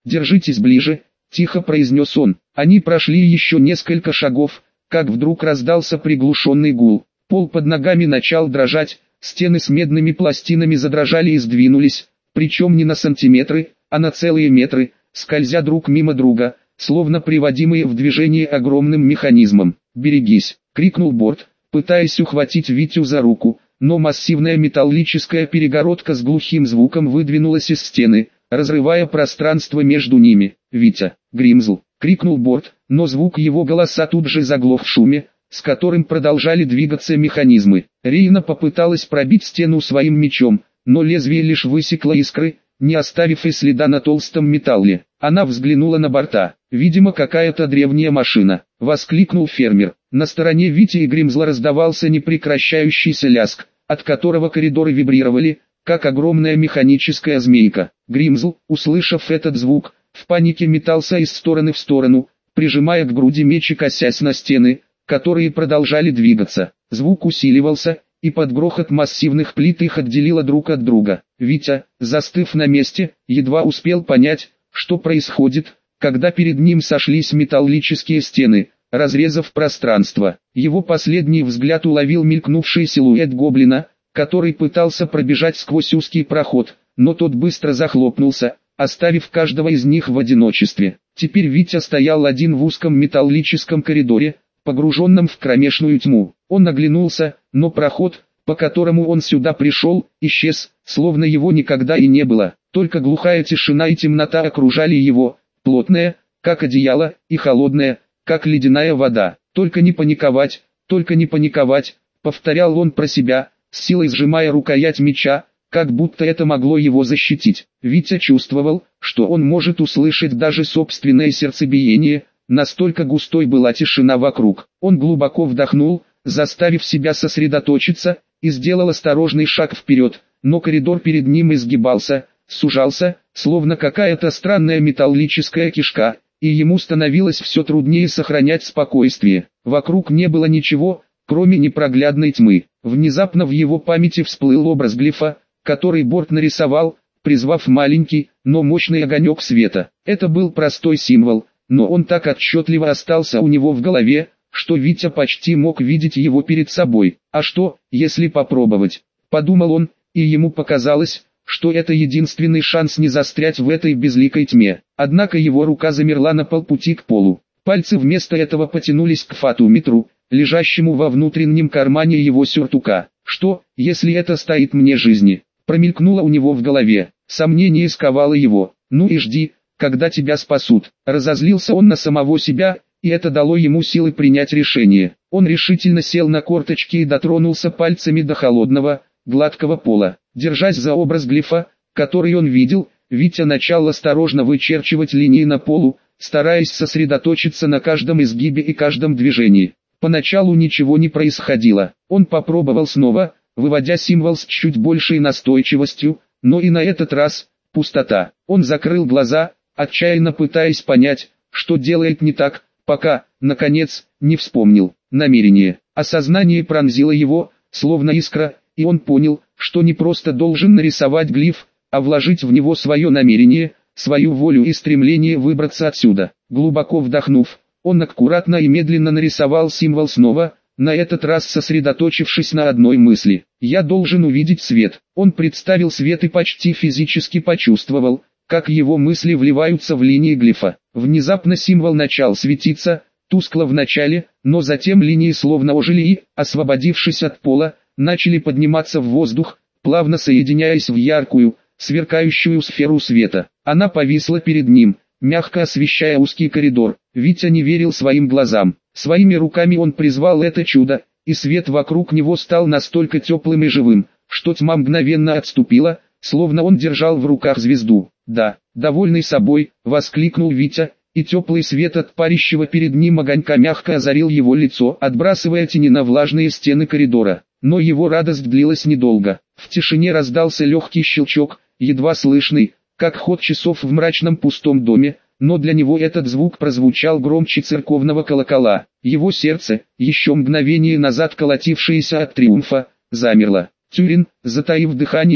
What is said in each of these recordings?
«Держитесь ближе», – тихо произнес он. Они прошли еще несколько шагов, как вдруг раздался приглушенный гул. Пол под ногами начал дрожать, стены с медными пластинами задрожали и сдвинулись, причем не на сантиметры, а на целые метры, скользя друг мимо друга, словно приводимые в движение огромным механизмом. «Берегись!» — крикнул Борт, пытаясь ухватить Витю за руку, но массивная металлическая перегородка с глухим звуком выдвинулась из стены, разрывая пространство между ними. «Витя! Гримзл!» — крикнул Борт, но звук его голоса тут же заглох в шуме, с которым продолжали двигаться механизмы. Рейна попыталась пробить стену своим мечом, но лезвие лишь высекло искры, не оставив и следа на толстом металле. Она взглянула на борта. «Видимо, какая-то древняя машина», — воскликнул фермер. На стороне Вити и Гримзла раздавался непрекращающийся лязг, от которого коридоры вибрировали, как огромная механическая змейка. Гримзл, услышав этот звук, в панике метался из стороны в сторону, прижимая к груди меч и косясь на стены, которые продолжали двигаться. Звук усиливался, и под грохот массивных плит их отделило друг от друга. Витя, застыв на месте, едва успел понять, что происходит, когда перед ним сошлись металлические стены, разрезав пространство. Его последний взгляд уловил мелькнувший силуэт гоблина, который пытался пробежать сквозь узкий проход, но тот быстро захлопнулся, оставив каждого из них в одиночестве. Теперь Витя стоял один в узком металлическом коридоре, погруженном в кромешную тьму. Он оглянулся, но проход, по которому он сюда пришел, исчез, словно его никогда и не было. Только глухая тишина и темнота окружали его, плотная, как одеяло, и холодная, как ледяная вода. «Только не паниковать, повторял он про себя, с силой сжимая рукоять меча, как будто это могло его защитить. Витя чувствовал, что он может услышать даже собственное сердцебиение, настолько густой была тишина вокруг. Он глубоко вдохнул, заставив себя сосредоточиться, и сделал осторожный шаг вперед, но коридор перед ним изгибался, сужался, словно какая-то странная металлическая кишка, и ему становилось все труднее сохранять спокойствие. Вокруг не было ничего, кроме непроглядной тьмы. Внезапно в его памяти всплыл образ глифа, который Борт нарисовал, призвав маленький, но мощный огонек света. Это был простой символ, но он так отчетливо остался у него в голове, что Витя почти мог видеть его перед собой. «А что, если попробовать?» – подумал он, и ему показалось, что это единственный шанс не застрять в этой безликой тьме. Однако его рука замерла на полпути к полу. Пальцы вместо этого потянулись к фатометру, лежащему во внутреннем кармане его сюртука. «Что, если это стоит мне жизни?» – промелькнуло у него в голове. Сомнение сковало его. «Ну и жди, когда тебя спасут». Разозлился он на самого себя, и это дало ему силы принять решение. Он решительно сел на корточки и дотронулся пальцами до холодного, гладкого пола. Держась за образ глифа, который он видел, Витя начал осторожно вычерчивать линии на полу, стараясь сосредоточиться на каждом изгибе и каждом движении. Поначалу ничего не происходило. Он попробовал снова, выводя символ с чуть большей настойчивостью, но и на этот раз – пустота. Он закрыл глаза, отчаянно пытаясь понять, что делает не так, пока, наконец, не вспомнил. Намерение. Осознание пронзило его, словно искра, и он понял, что не просто должен нарисовать глиф, а вложить в него свое намерение, свою волю и стремление выбраться отсюда. Глубоко вдохнув, он аккуратно и медленно нарисовал символ снова, на этот раз сосредоточившись на одной мысли. «Я должен увидеть свет». Он представил свет и почти физически почувствовал, как его мысли вливаются в линии глифа. Внезапно символ начал светиться, тускло в начале, но затем линии словно ожили и, освободившись от пола, начали подниматься в воздух, плавно соединяясь в яркую, сверкающую сферу света. Она повисла перед ним, мягко освещая узкий коридор. Витя не верил своим глазам. Своими руками он призвал это чудо, и свет вокруг него стал настолько теплым и живым, что тьма мгновенно отступила, словно он держал в руках звезду. «Да», — довольный собой, воскликнул Витя, и теплый свет от парящего перед ним огонька мягко озарил его лицо, отбрасывая тени на влажные стены коридора. Но его радость длилась недолго. В тишине раздался легкий щелчок, едва слышный, как ход часов в мрачном пустом доме, но для него этот звук прозвучал громче церковного колокола. Его сердце, еще мгновение назад колотившееся от триумфа, замерло. Тюрин, затаив дыхание,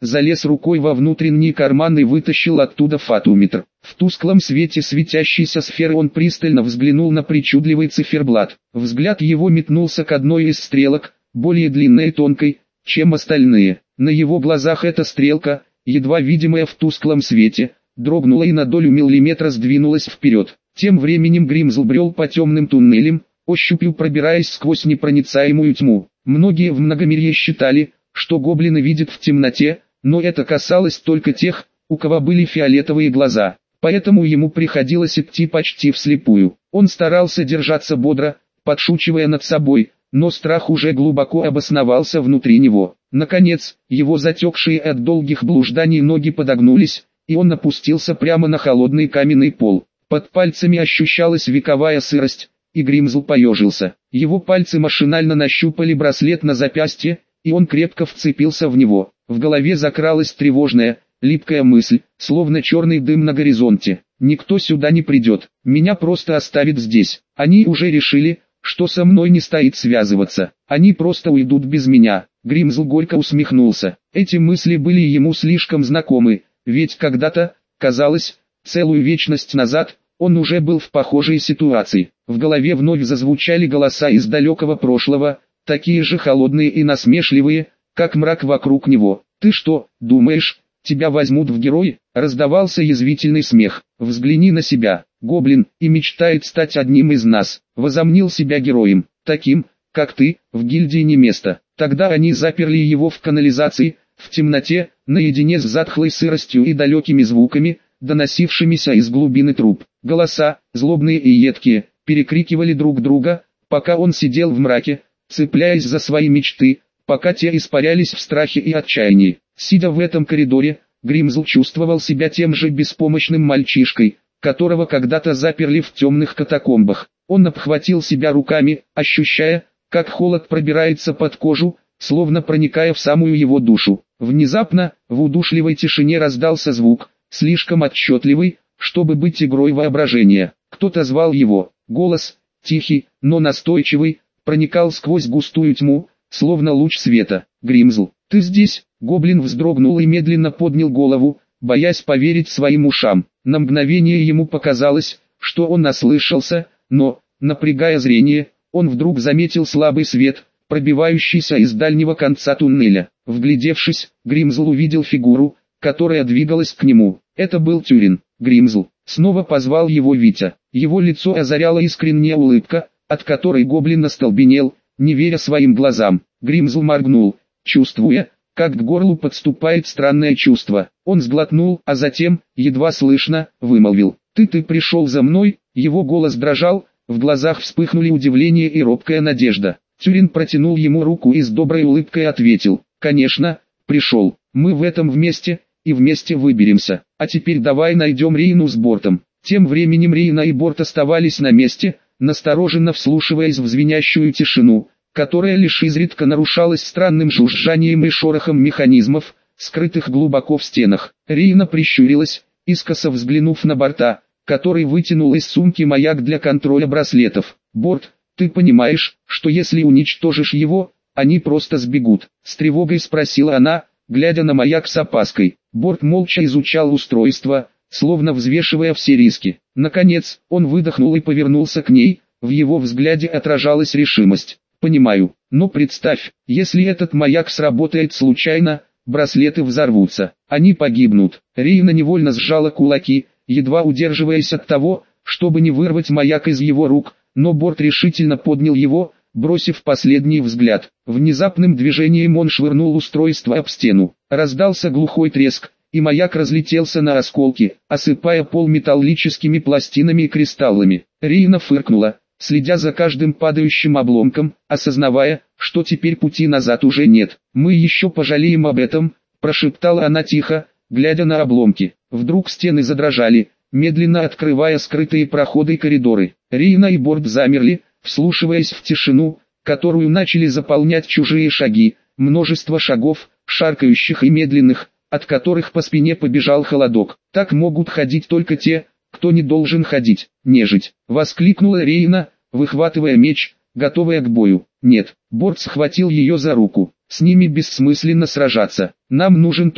залез рукой во внутренний карман и вытащил оттуда фатометр. В тусклом свете светящейся сферы он пристально взглянул на причудливый циферблат. Взгляд его метнулся к одной из стрелок, более длинной и тонкой, чем остальные. На его глазах эта стрелка, едва видимая в тусклом свете, дрогнула и на долю миллиметра сдвинулась вперед. Тем временем Гримзл брел по темным туннелям, ощупью пробираясь сквозь непроницаемую тьму. Многие в многомирье считали, что гоблины видят в темноте, но это касалось только тех, у кого были фиолетовые глаза, поэтому ему приходилось идти почти вслепую. Он старался держаться бодро, подшучивая над собой, но страх уже глубоко обосновался внутри него. Наконец, его затекшие от долгих блужданий ноги подогнулись, и он опустился прямо на холодный каменный пол. Под пальцами ощущалась вековая сырость, и Гримзл поежился. Его пальцы машинально нащупали браслет на запястье, и он крепко вцепился в него. В голове закралась тревожная, липкая мысль, словно черный дым на горизонте. «Никто сюда не придет, меня просто оставят здесь. Они уже решили, что со мной не стоит связываться. Они просто уйдут без меня». Гримзл горько усмехнулся. Эти мысли были ему слишком знакомы, ведь когда-то, казалось, целую вечность назад, он уже был в похожей ситуации. В голове вновь зазвучали голоса из далекого прошлого, такие же холодные и насмешливые, как мрак вокруг него. «Ты что, думаешь, тебя возьмут в герои?» Раздавался язвительный смех. «Взгляни на себя, гоблин, и мечтает стать одним из нас. Возомнил себя героем, таким, как ты, в гильдии не место». Тогда они заперли его в канализации, в темноте, наедине с затхлой сыростью и далекими звуками, доносившимися из глубины труб. Голоса, злобные и едкие, перекрикивали друг друга, пока он сидел в мраке, цепляясь за свои мечты, пока те испарялись в страхе и отчаянии. Сидя в этом коридоре, Гримзл чувствовал себя тем же беспомощным мальчишкой, которого когда-то заперли в темных катакомбах. Он обхватил себя руками, ощущая, как холод пробирается под кожу, словно проникая в самую его душу. Внезапно, в удушливой тишине раздался звук, слишком отчетливый, чтобы быть игрой воображения. Кто-то звал его. Голос, тихий, но настойчивый, проникал сквозь густую тьму, словно луч света. «Гримзл, ты здесь?» Гоблин вздрогнул и медленно поднял голову, боясь поверить своим ушам. На мгновение ему показалось, что он ослышался, но, напрягая зрение, он вдруг заметил слабый свет, пробивающийся из дальнего конца туннеля. Вглядевшись, Гримзл увидел фигуру, которая двигалась к нему. Это был Тюрин. «Гримзл!» Снова позвал его Витя. Его лицо озаряла искренняя улыбка, от которой гоблин остолбенел, не веря своим глазам. Гримзл моргнул, чувствуя, как к горлу подступает странное чувство. Он сглотнул, а затем, едва слышно, вымолвил: «Ты пришел за мной?» Его голос дрожал, в глазах вспыхнули удивление и робкая надежда. Тюрин протянул ему руку и с доброй улыбкой ответил: «Конечно, пришел. Мы в этом вместе, и вместе выберемся. А теперь давай найдем Рейну с Бортом». Тем временем Рейна и Борт оставались на месте, настороженно вслушиваясь в звенящую тишину, которая лишь изредка нарушалась странным жужжанием и шорохом механизмов, скрытых глубоко в стенах. Рейна прищурилась, искоса взглянув на Борта, который вытянул из сумки маяк для контроля браслетов. «Борт, ты понимаешь, что если уничтожишь его, они просто сбегут?» — с тревогой спросила она, глядя на маяк с опаской. Борт молча изучал устройство, словно взвешивая все риски. Наконец, он выдохнул и повернулся к ней, в его взгляде отражалась решимость. «Понимаю, но представь, если этот маяк сработает случайно, браслеты взорвутся, они погибнут». Рейна невольно сжала кулаки, едва удерживаясь от того, чтобы не вырвать маяк из его рук, но Борт решительно поднял его, бросив последний взгляд. Внезапным движением он швырнул устройство об стену. Раздался глухой треск, и маяк разлетелся на осколки, осыпая пол металлическими пластинами и кристаллами. Рейна фыркнула, следя за каждым падающим обломком, осознавая, что теперь пути назад уже нет. «Мы еще пожалеем об этом», — прошептала она тихо, глядя на обломки. Вдруг стены задрожали, медленно открывая скрытые проходы и коридоры. Рейна и Борт замерли, вслушиваясь в тишину, которую начали заполнять чужие шаги, множество шагов, шаркающих и медленных, от которых по спине побежал холодок. «Так могут ходить только те, кто не должен ходить, нежить!» — воскликнула Рейна, выхватывая меч, готовая к бою. «Нет», — Борт схватил ее за руку, — «с ними бессмысленно сражаться. Нам нужен тот,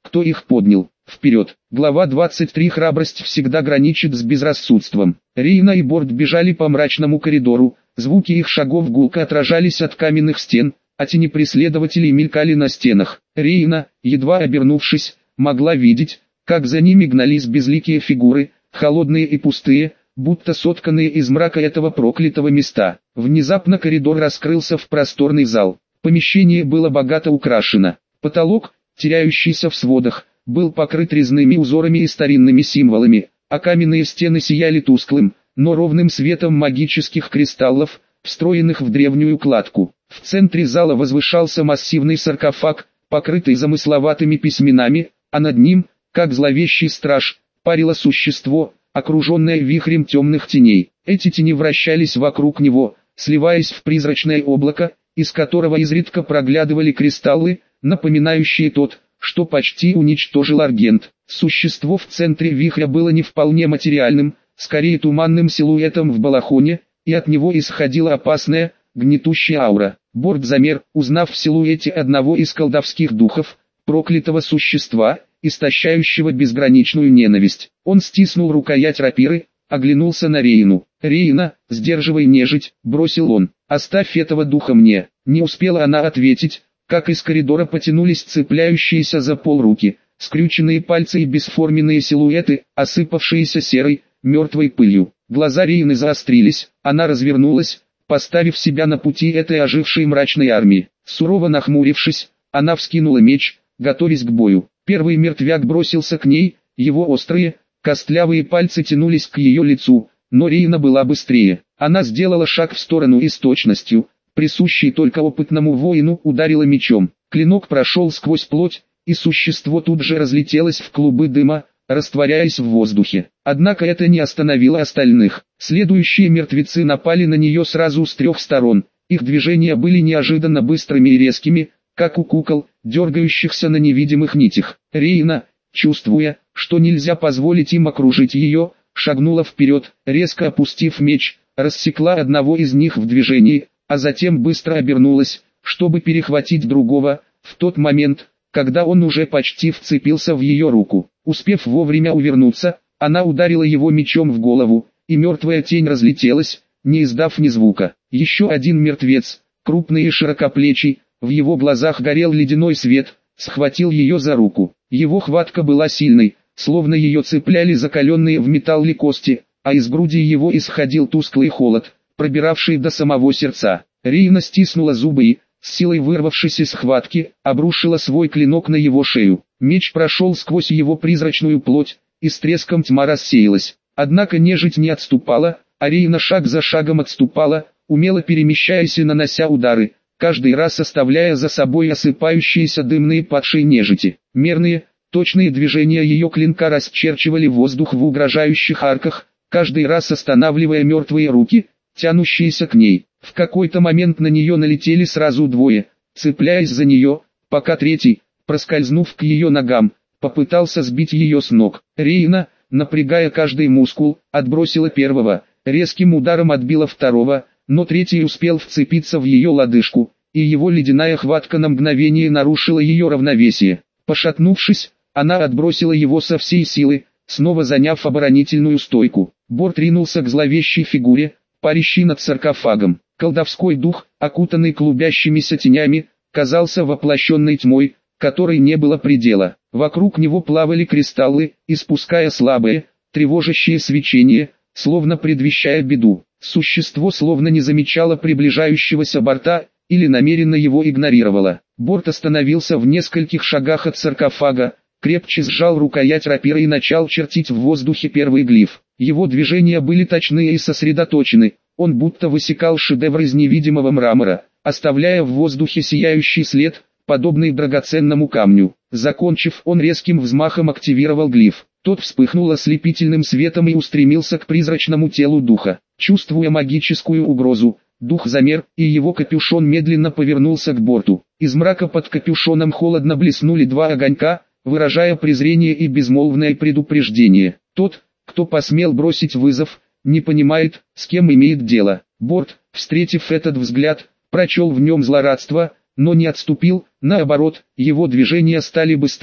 кто их поднял. Вперед! Глава 23. Храбрость всегда граничит с безрассудством. Рейна и Борт бежали по мрачному коридору, звуки их шагов гулко отражались от каменных стен, а тени преследователей мелькали на стенах. Рейна, едва обернувшись, могла видеть, как за ними гнались безликие фигуры, холодные и пустые, будто сотканные из мрака этого проклятого места. Внезапно коридор раскрылся в просторный зал. Помещение было богато украшено. Потолок, теряющийся в сводах, был покрыт резными узорами и старинными символами, а каменные стены сияли тусклым, но ровным светом магических кристаллов, встроенных в древнюю кладку. В центре зала возвышался массивный саркофаг, покрытый замысловатыми письменами, а над ним, как зловещий страж, парило существо, окруженное вихрем темных теней. Эти тени вращались вокруг него, сливаясь в призрачное облако, из которого изредка проглядывали кристаллы, напоминающие тот, что почти уничтожил Аргент. Существо в центре вихря было не вполне материальным, скорее туманным силуэтом в балахоне, и от него исходила опасная, гнетущая аура. Борт замер, узнав в силуэте одного из колдовских духов, проклятого существа, истощающего безграничную ненависть. Он стиснул рукоять рапиры, оглянулся на Рейну. «Рейна, сдерживай нежить», — бросил он, — «оставь этого духа мне». Не успела она ответить, как из коридора потянулись цепляющиеся за пол руки, скрюченные пальцы и бесформенные силуэты, осыпавшиеся серой, мертвой пылью. Глаза Рейны заострились, она развернулась, поставив себя на пути этой ожившей мрачной армии. Сурово нахмурившись, она вскинула меч, готовясь к бою. Первый мертвяк бросился к ней, его острые, костлявые пальцы тянулись к ее лицу, но Рейна была быстрее. Она сделала шаг в сторону и с точностью, присущей только опытному воину, ударила мечом. Клинок прошел сквозь плоть, и существо тут же разлетелось в клубы дыма, растворяясь в воздухе. Однако это не остановило остальных. Следующие мертвецы напали на нее сразу с трех сторон. Их движения были неожиданно быстрыми и резкими, как у кукол, дергающихся на невидимых нитях. Рейна, чувствуя, что нельзя позволить им окружить ее, шагнула вперед, резко опустив меч, рассекла одного из них в движении, а затем быстро обернулась, чтобы перехватить другого, в тот момент, когда он уже почти вцепился в ее руку. Успев вовремя увернуться, она ударила его мечом в голову, и мертвая тень разлетелась, не издав ни звука. Еще один мертвец, крупный и широкоплечий, в его глазах горел ледяной свет, схватил ее за руку. Его хватка была сильной, словно ее цепляли закаленные в металле кости, а из груди его исходил тусклый холод, пробиравший до самого сердца. Рейна стиснула зубы и, с силой вырвавшись из схватки, обрушила свой клинок на его шею. Меч прошел сквозь его призрачную плоть, и с треском тьма рассеялась. Однако нежить не отступала, а Рейна шаг за шагом отступала, умело перемещаясь и нанося удары, каждый раз оставляя за собой осыпающиеся дымные падшие нежити. Мерные, точные движения ее клинка расчерчивали воздух в угрожающих арках, каждый раз останавливая мертвые руки, тянущиеся к ней. В какой-то момент на нее налетели сразу двое, цепляясь за нее, пока третий, проскользнув к ее ногам, попытался сбить ее с ног. Рейна, напрягая каждый мускул, отбросила первого, резким ударом отбила второго, но третий успел вцепиться в ее лодыжку, и его ледяная хватка на мгновение нарушила ее равновесие. Пошатнувшись, она отбросила его со всей силы, снова заняв оборонительную стойку. Борт ринулся к зловещей фигуре, парящей над саркофагом. Колдовской дух, окутанный клубящимися тенями, казался воплощенной тьмой, которой не было предела. Вокруг него плавали кристаллы, испуская слабое, тревожащее свечение, словно предвещая беду. Существо словно не замечало приближающегося борта, или намеренно его игнорировало. Борт остановился в нескольких шагах от саркофага, крепче сжал рукоять рапиры и начал чертить в воздухе первый глиф. Его движения были точные и сосредоточены, он будто высекал шедевр из невидимого мрамора, оставляя в воздухе сияющий след, подобный драгоценному камню. Закончив, он резким взмахом активировал глиф. Тот вспыхнул ослепительным светом и устремился к призрачному телу духа. Чувствуя магическую угрозу, дух замер, и его капюшон медленно повернулся к борту. Из мрака под капюшоном холодно блеснули два огонька, выражая презрение и безмолвное предупреждение. Тот, кто посмел бросить вызов, не понимает, с кем имеет дело. Борт, встретив этот взгляд, прочел в нем злорадство, но не отступил, наоборот, его движения стали быстрее,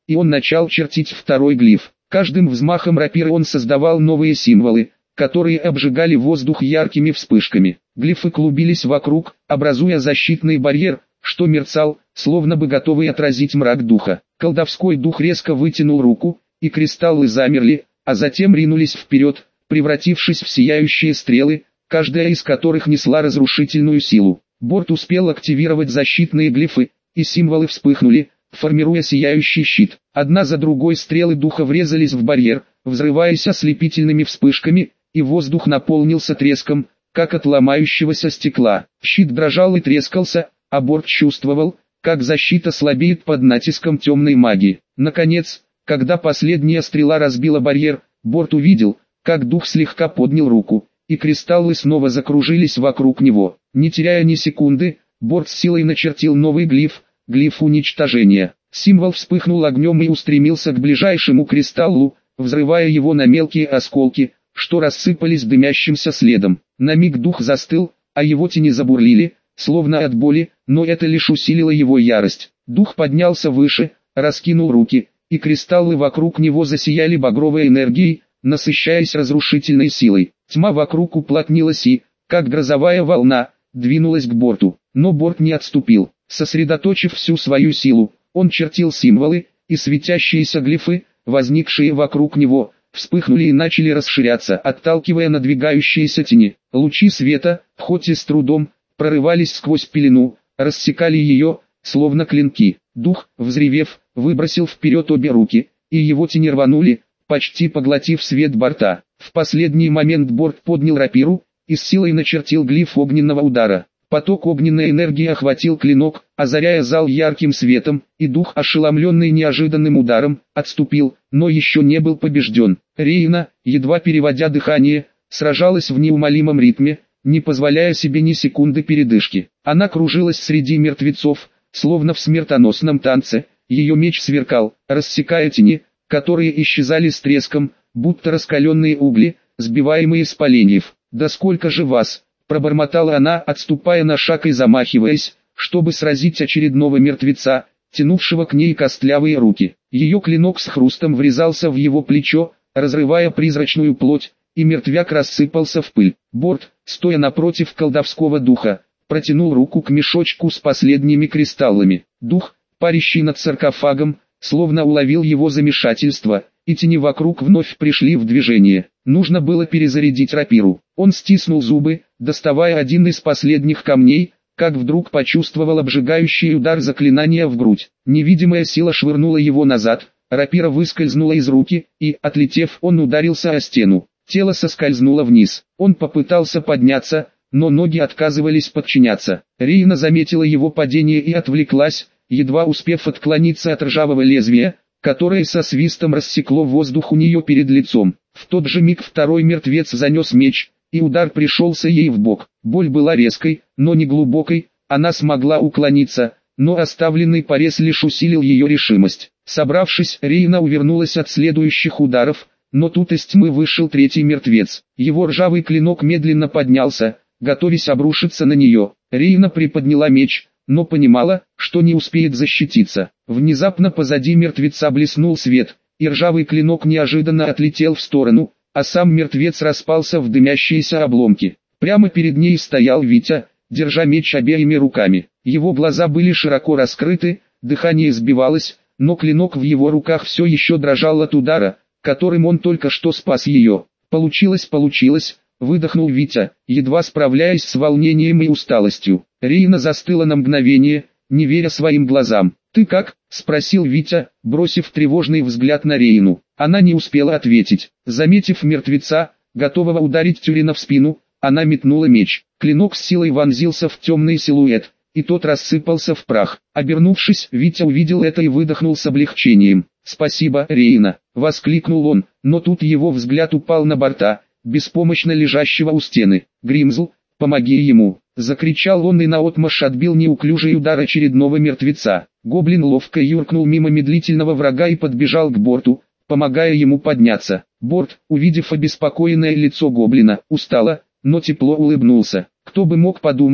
и он начал чертить второй глиф. Каждым взмахом рапиры он создавал новые символы, которые обжигали воздух яркими вспышками. Глифы клубились вокруг, образуя защитный барьер, что мерцал, словно бы готовый отразить мрак духа. Колдовской дух резко вытянул руку, и кристаллы замерли, а затем ринулись вперед, превратившись в сияющие стрелы, каждая из которых несла разрушительную силу. Борт успел активировать защитные глифы, и символы вспыхнули, формируя сияющий щит. Одна за другой стрелы духа врезались в барьер, взрываясь ослепительными вспышками, и воздух наполнился треском, как от ломающегося стекла. Щит дрожал и трескался, а Борт чувствовал, как защита слабеет под натиском темной магии. Наконец, когда последняя стрела разбила барьер, Борт увидел, как дух слегка поднял руку, и кристаллы снова закружились вокруг него. Не теряя ни секунды, Борт с силой начертил новый глиф, глиф уничтожения. Символ вспыхнул огнем и устремился к ближайшему кристаллу, взрывая его на мелкие осколки, что рассыпались дымящимся следом. На миг дух застыл, а его тени забурлили, словно от боли, но это лишь усилило его ярость. Дух поднялся выше, раскинул руки, и кристаллы вокруг него засияли багровой энергией, насыщаясь разрушительной силой. Тьма вокруг уплотнилась и, как грозовая волна, двинулась к Борту. Но Борт не отступил. Сосредоточив всю свою силу, он чертил символы, и светящиеся глифы, возникшие вокруг него, вспыхнули и начали расширяться, отталкивая надвигающиеся тени. Лучи света, хоть и с трудом, прорывались сквозь пелену, рассекали ее, словно клинки. Дух, взревев, выбросил вперед обе руки, и его тени рванули, почти поглотив свет Борта. В последний момент Борт поднял рапиру, и с силой начертил глиф огненного удара. Поток огненной энергии охватил клинок, озаряя зал ярким светом, и дух, ошеломленный неожиданным ударом, отступил, но еще не был побежден. Рейна, едва переводя дыхание, сражалась в неумолимом ритме, не позволяя себе ни секунды передышки. Она кружилась среди мертвецов, словно в смертоносном танце, ее меч сверкал, рассекая тени, которые исчезали с треском, будто раскаленные угли, сбиваемые с поленьев. «Да сколько же вас!» — пробормотала она, отступая на шаг и замахиваясь, чтобы сразить очередного мертвеца, тянувшего к ней костлявые руки. Ее клинок с хрустом врезался в его плечо, разрывая призрачную плоть, и мертвяк рассыпался в пыль. Борт, стоя напротив колдовского духа, протянул руку к мешочку с последними кристаллами. Дух, парящий над саркофагом, словно уловил его замешательство, и тени вокруг вновь пришли в движение. Нужно было перезарядить рапиру. Он стиснул зубы, доставая один из последних камней, как вдруг почувствовал обжигающий удар заклинания в грудь. Невидимая сила швырнула его назад, рапира выскользнула из руки, и, отлетев, он ударился о стену. Тело соскользнуло вниз. Он попытался подняться, но ноги отказывались подчиняться. Рейна заметила его падение и отвлеклась, едва успев отклониться от ржавого лезвия, которое со свистом рассекло воздух у нее перед лицом. В тот же миг второй мертвец занес меч, и удар пришелся ей в бок. Боль была резкой, но не глубокой, она смогла уклониться, но оставленный порез лишь усилил ее решимость. Собравшись, Рейна увернулась от следующих ударов, но тут из тьмы вышел третий мертвец. Его ржавый клинок медленно поднялся, готовясь обрушиться на нее. Рейна приподняла меч, но понимала, что не успеет защититься. Внезапно позади мертвеца блеснул свет, и ржавый клинок неожиданно отлетел в сторону, а сам мертвец распался в дымящиеся обломки. Прямо перед ней стоял Витя, держа меч обеими руками. Его глаза были широко раскрыты, дыхание сбивалось, но клинок в его руках все еще дрожал от удара, которым он только что спас ее. «Получилось, выдохнул Витя, едва справляясь с волнением и усталостью. Рейна застыла на мгновение, не веря своим глазам. «Ты как?» — спросил Витя, бросив тревожный взгляд на Рейну. Она не успела ответить. Заметив мертвеца, готового ударить Тюрина в спину, она метнула меч. Клинок с силой вонзился в темный силуэт, и тот рассыпался в прах. Обернувшись, Витя увидел это и выдохнул с облегчением. «Спасибо, Рейна!» — воскликнул он, но тут его взгляд упал на Борта, беспомощно лежащего у стены. «Гримзл, помоги ему!» — закричал он и наотмашь отбил неуклюжий удар очередного мертвеца. Гоблин ловко юркнул мимо медлительного врага и подбежал к Борту, помогая ему подняться. Борт, увидев обеспокоенное лицо гоблина, устало, но тепло улыбнулся. Кто бы мог подумать,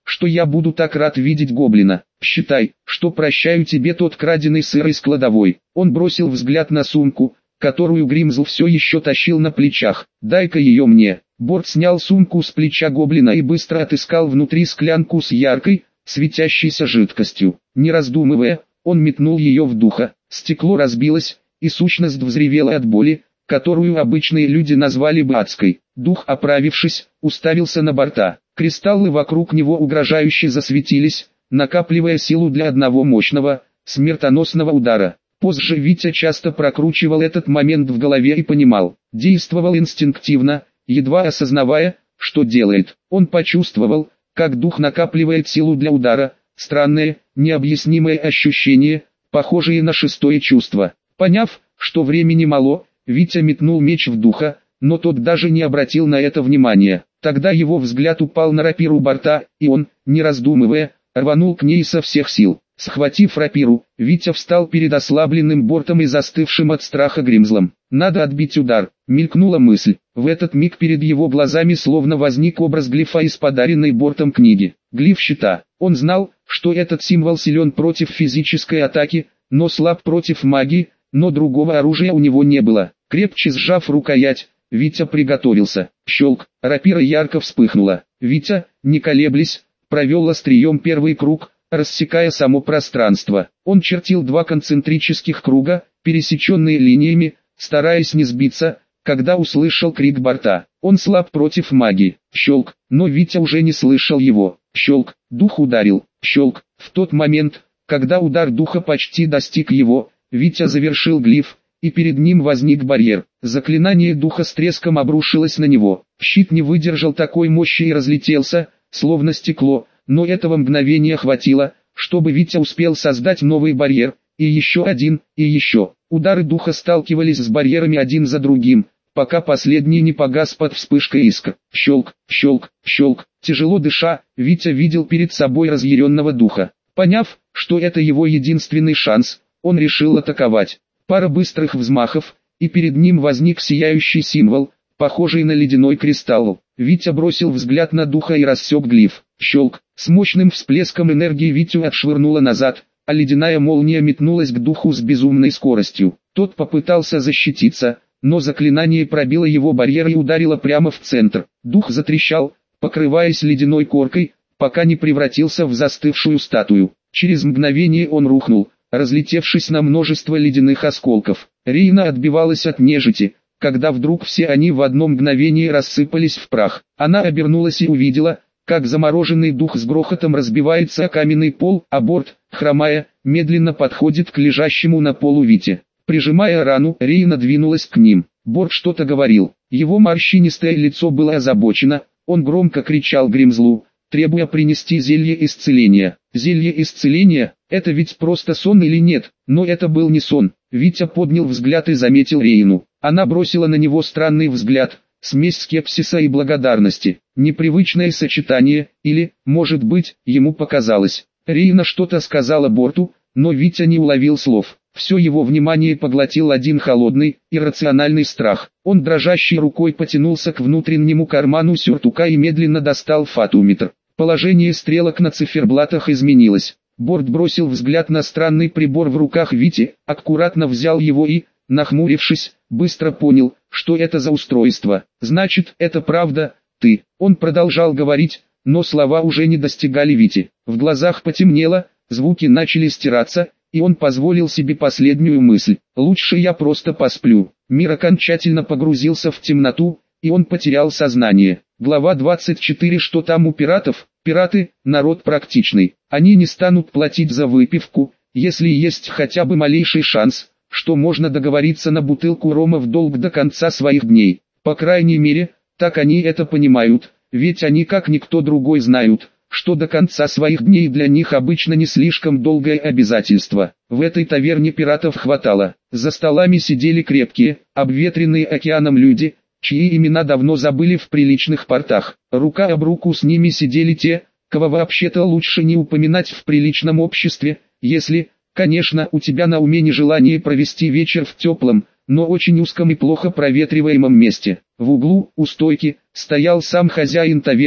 что я буду так рад видеть гоблина. Считай, что прощаю тебе тот краденый сыр из кладовой». Он бросил взгляд на сумку, которую Гримзл все еще тащил на плечах. «Дай-ка ее мне». Борт снял сумку с плеча гоблина и быстро отыскал внутри склянку с яркой, светящейся жидкостью. Не раздумывая, он метнул ее в духа. Стекло разбилось, и сущность взревела от боли, которую обычные люди назвали бы адской. Дух, оправившись, уставился на борта. Кристаллы вокруг него угрожающе засветились, накапливая силу для одного мощного, смертоносного удара. Позже Витя часто прокручивал этот момент в голове и понимал, действовал инстинктивно, едва осознавая, что делает. Он почувствовал, как дух накапливает силу для удара, странное, необъяснимое ощущение, похожее на шестое чувство. Поняв, что времени мало, Витя метнул меч в духа, но тот даже не обратил на это внимания. Тогда его взгляд упал на рапиру борта, и он, не раздумывая, рванул к ней со всех сил. Схватив рапиру, Витя встал перед ослабленным бортом и застывшим от страха Гримзлом. «Надо отбить удар», мелькнула мысль. В этот миг перед его глазами словно возник образ глифа из подаренной бортом книги. Глиф щита. Он знал, что этот символ силен против физической атаки, но слаб против магии, но другого оружия у него не было. Крепче сжав рукоять, Витя приготовился. Щелк, рапира ярко вспыхнула. Витя, не колеблясь, провел острием первый круг, рассекая само пространство. Он чертил два концентрических круга, пересеченные линиями, стараясь не сбиться, когда услышал крик борта. Он слаб против магии. Щелк, но Витя уже не слышал его. Щелк, дух ударил. Щелк, в тот момент, когда удар духа почти достиг его, Витя завершил глиф, и перед ним возник барьер. Заклинание духа с треском обрушилось на него. Щит не выдержал такой мощи и разлетелся, словно стекло, но этого мгновения хватило, чтобы Витя успел создать новый барьер, и еще один, и еще. Удары духа сталкивались с барьерами один за другим, пока последний не погас под вспышкой искр. Щелк, щелк, щелк. Тяжело дыша, Витя видел перед собой разъяренного духа. Поняв, что это его единственный шанс, он решил атаковать. Пара быстрых взмахов, и перед ним возник сияющий символ, похожий на ледяной кристалл. Витя бросил взгляд на духа и рассек глиф. Щелк, с мощным всплеском энергии Витю отшвырнуло назад, а ледяная молния метнулась к духу с безумной скоростью. Тот попытался защититься, но заклинание пробило его барьер и ударило прямо в центр. Дух затрещал, покрываясь ледяной коркой, пока не превратился в застывшую статую. Через мгновение он рухнул, разлетевшись на множество ледяных осколков. Рейна отбивалась от нежити, когда вдруг все они в одно мгновение рассыпались в прах. Она обернулась и увидела, как замороженный дух с грохотом разбивается о каменный пол, а борт, хромая, медленно подходит к лежащему на полу Вите. Прижимая рану, Рейна двинулась к ним. Борт что-то говорил. Его морщинистое лицо было озабочено, он громко кричал Гримзлу, требуя принести зелье исцеления. Зелье исцеления, это ведь просто сон или нет? Но это был не сон. Витя поднял взгляд и заметил Рейну. Она бросила на него странный взгляд, смесь скепсиса и благодарности. Непривычное сочетание, или, может быть, ему показалось. Рейна что-то сказала Борту, но Витя не уловил слов. Все его внимание поглотил один холодный, иррациональный страх. Он дрожащей рукой потянулся к внутреннему карману сюртука и медленно достал фатометр. Положение стрелок на циферблатах изменилось. Борт бросил взгляд на странный прибор в руках Вити, аккуратно взял его и, нахмурившись, быстро понял, что это за устройство. «Значит, это правда, ты». Он продолжал говорить, но слова уже не достигали Вити. В глазах потемнело, звуки начали стираться, и он позволил себе последнюю мысль. «Лучше я просто посплю». Мир окончательно погрузился в темноту, и он потерял сознание. Глава 24. Что там у пиратов? Пираты – народ практичный. Они не станут платить за выпивку, если есть хотя бы малейший шанс, что можно договориться на бутылку рома в долг до конца своих дней. По крайней мере, так они это понимают, ведь они как никто другой знают, что до конца своих дней для них обычно не слишком долгое обязательство. В этой таверне пиратов хватало. За столами сидели крепкие, обветренные океаном люди, чьи имена давно забыли в приличных портах. Рука об руку с ними сидели те, кого вообще-то лучше не упоминать в приличном обществе, если, конечно, у тебя на уме не желание провести вечер в теплом, но очень узком и плохо проветриваемом месте. В углу, у стойки, стоял сам хозяин таверны,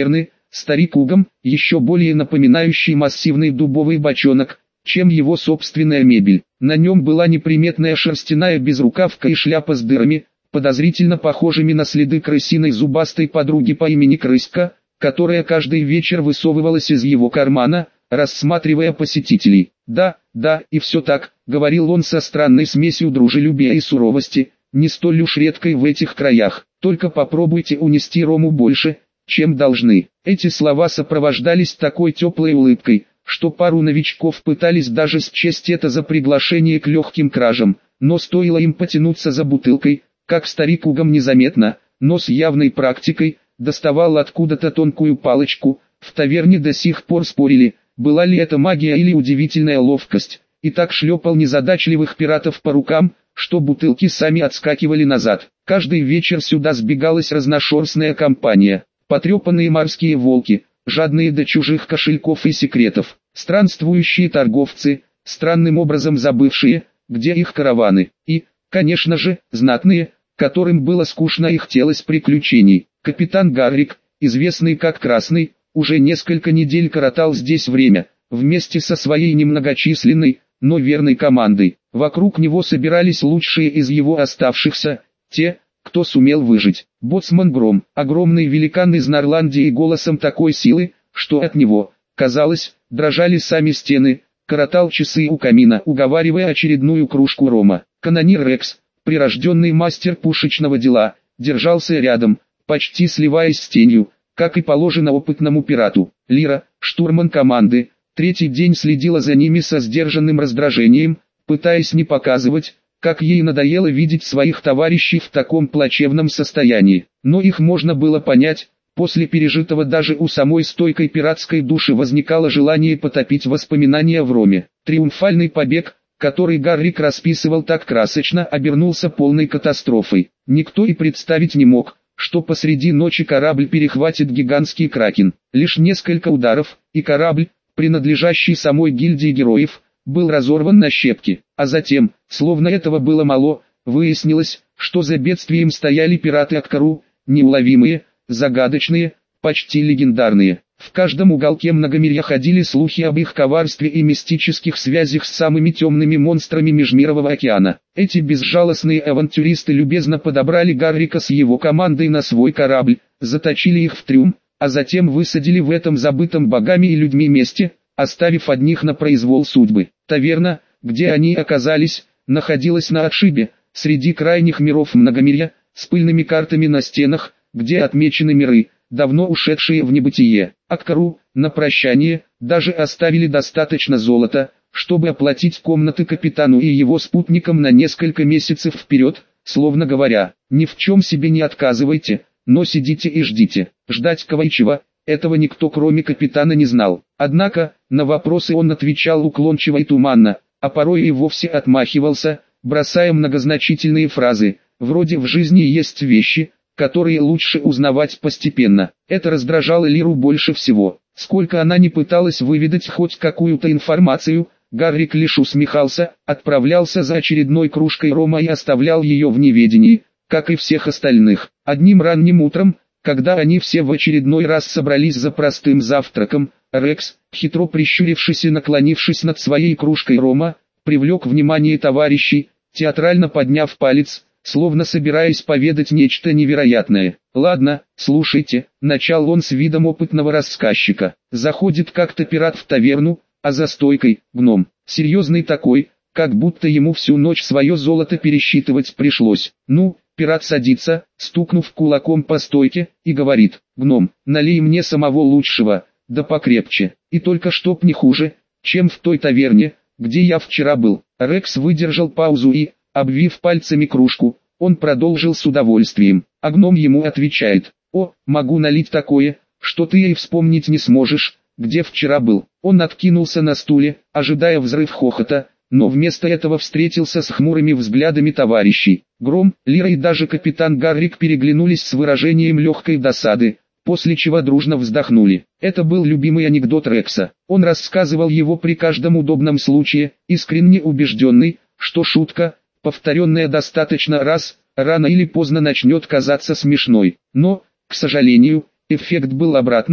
Старик Угом, еще более напоминающий массивный дубовый бочонок, чем его собственная мебель. На нем была неприметная шерстяная безрукавка и шляпа с дырами, подозрительно похожими на следы крысиной зубастой подруги по имени Крыска, которая каждый вечер высовывалась из его кармана, рассматривая посетителей. «Да, да, и все так», — говорил он со странной смесью дружелюбия и суровости, не столь уж редкой в этих краях. «Только попробуйте унести рому больше, чем должны». Эти слова сопровождались такой теплой улыбкой, что пару новичков пытались даже счесть это за приглашение к легким кражам, но стоило им потянуться за бутылкой, как старик Угом незаметно, но с явной практикой, доставал откуда-то тонкую палочку. В таверне до сих пор спорили, была ли это магия или удивительная ловкость, и так шлепал незадачливых пиратов по рукам, что бутылки сами отскакивали назад. Каждый вечер сюда сбегалась разношерстная компания, потрепанные морские волки, жадные до чужих кошельков и секретов, странствующие торговцы, странным образом забывшие, где их караваны, и, конечно же, знатные, которым было скучно и хотелось приключений. Капитан Гаррик, известный как Красный, уже несколько недель коротал здесь время, вместе со своей немногочисленной, но верной командой. Вокруг него собирались лучшие из его оставшихся, те, кто сумел выжить. Боцман Гром, огромный великан из Норландии голосом такой силы, что от него, казалось, дрожали сами стены, коротал часы у камина, уговаривая очередную кружку рома. Канонир Рекс, прирожденный мастер пушечного дела, держался рядом, почти сливаясь с тенью, как и положено опытному пирату. Лира, штурман команды, третий день следила за ними со сдержанным раздражением, пытаясь не показывать, как ей надоело видеть своих товарищей в таком плачевном состоянии. Но их можно было понять, после пережитого даже у самой стойкой пиратской души возникало желание потопить воспоминания в роме. Триумфальный побег, который Гаррик расписывал так красочно, обернулся полной катастрофой. Никто и представить не мог, что посреди ночи корабль перехватит гигантский кракен. Лишь несколько ударов, и корабль, принадлежащий самой гильдии героев, был разорван на щепки. А затем, словно этого было мало, выяснилось, что за бедствием стояли пираты Аккару, неуловимые, загадочные, почти легендарные. В каждом уголке Многомирья ходили слухи об их коварстве и мистических связях с самыми темными монстрами Межмирового океана. Эти безжалостные авантюристы любезно подобрали Гаррика с его командой на свой корабль, заточили их в трюм, а затем высадили в этом забытом богами и людьми месте, оставив одних на произвол судьбы. Таверна, где они оказались, находилась на отшибе, среди крайних миров Многомирья, с пыльными картами на стенах, где отмечены миры, давно ушедшие в небытие. Аккару, на прощание, даже оставили достаточно золота, чтобы оплатить комнаты капитану и его спутникам на несколько месяцев вперед, словно говоря, ни в чем себе не отказывайте, но сидите и ждите. Ждать кого и чего, этого никто кроме капитана не знал. Однако, на вопросы он отвечал уклончиво и туманно, а порой и вовсе отмахивался, бросая многозначительные фразы, вроде «в жизни есть вещи, которые лучше узнавать постепенно». Это раздражало Лиру больше всего. Сколько она не пыталась выведать хоть какую-то информацию, Гаррик лишь усмехался, отправлялся за очередной кружкой рома и оставлял ее в неведении, как и всех остальных. Одним ранним утром, когда они все в очередной раз собрались за простым завтраком, Рекс, хитро прищурившись и наклонившись над своей кружкой рома, привлек внимание товарищей, театрально подняв палец, словно собираясь поведать нечто невероятное. «Ладно, слушайте», — начал он с видом опытного рассказчика. Заходит как-то пират в таверну, а за стойкой — гном. Серьезный такой, как будто ему всю ночь свое золото пересчитывать пришлось. Ну, пират садится, стукнув кулаком по стойке, и говорит: «Гном, налей мне самого лучшего, да покрепче, и только чтоб не хуже, чем в той таверне, где я вчера был». Рекс выдержал паузу и, обвив пальцами кружку, он продолжил с удовольствием. А гном ему отвечает: «О, могу налить такое, что ты и вспомнить не сможешь, где вчера был». Он откинулся на стуле, ожидая взрыв хохота, но вместо этого встретился с хмурыми взглядами товарищей. Гром, Лира и даже капитан Гаррик переглянулись с выражением легкой досады, после чего дружно вздохнули. Это был любимый анекдот Рекса. Он рассказывал его при каждом удобном случае, искренне убежденный, что шутка, повторенная достаточно раз, рано или поздно начнет казаться смешной. Но, к сожалению, эффект был обратным.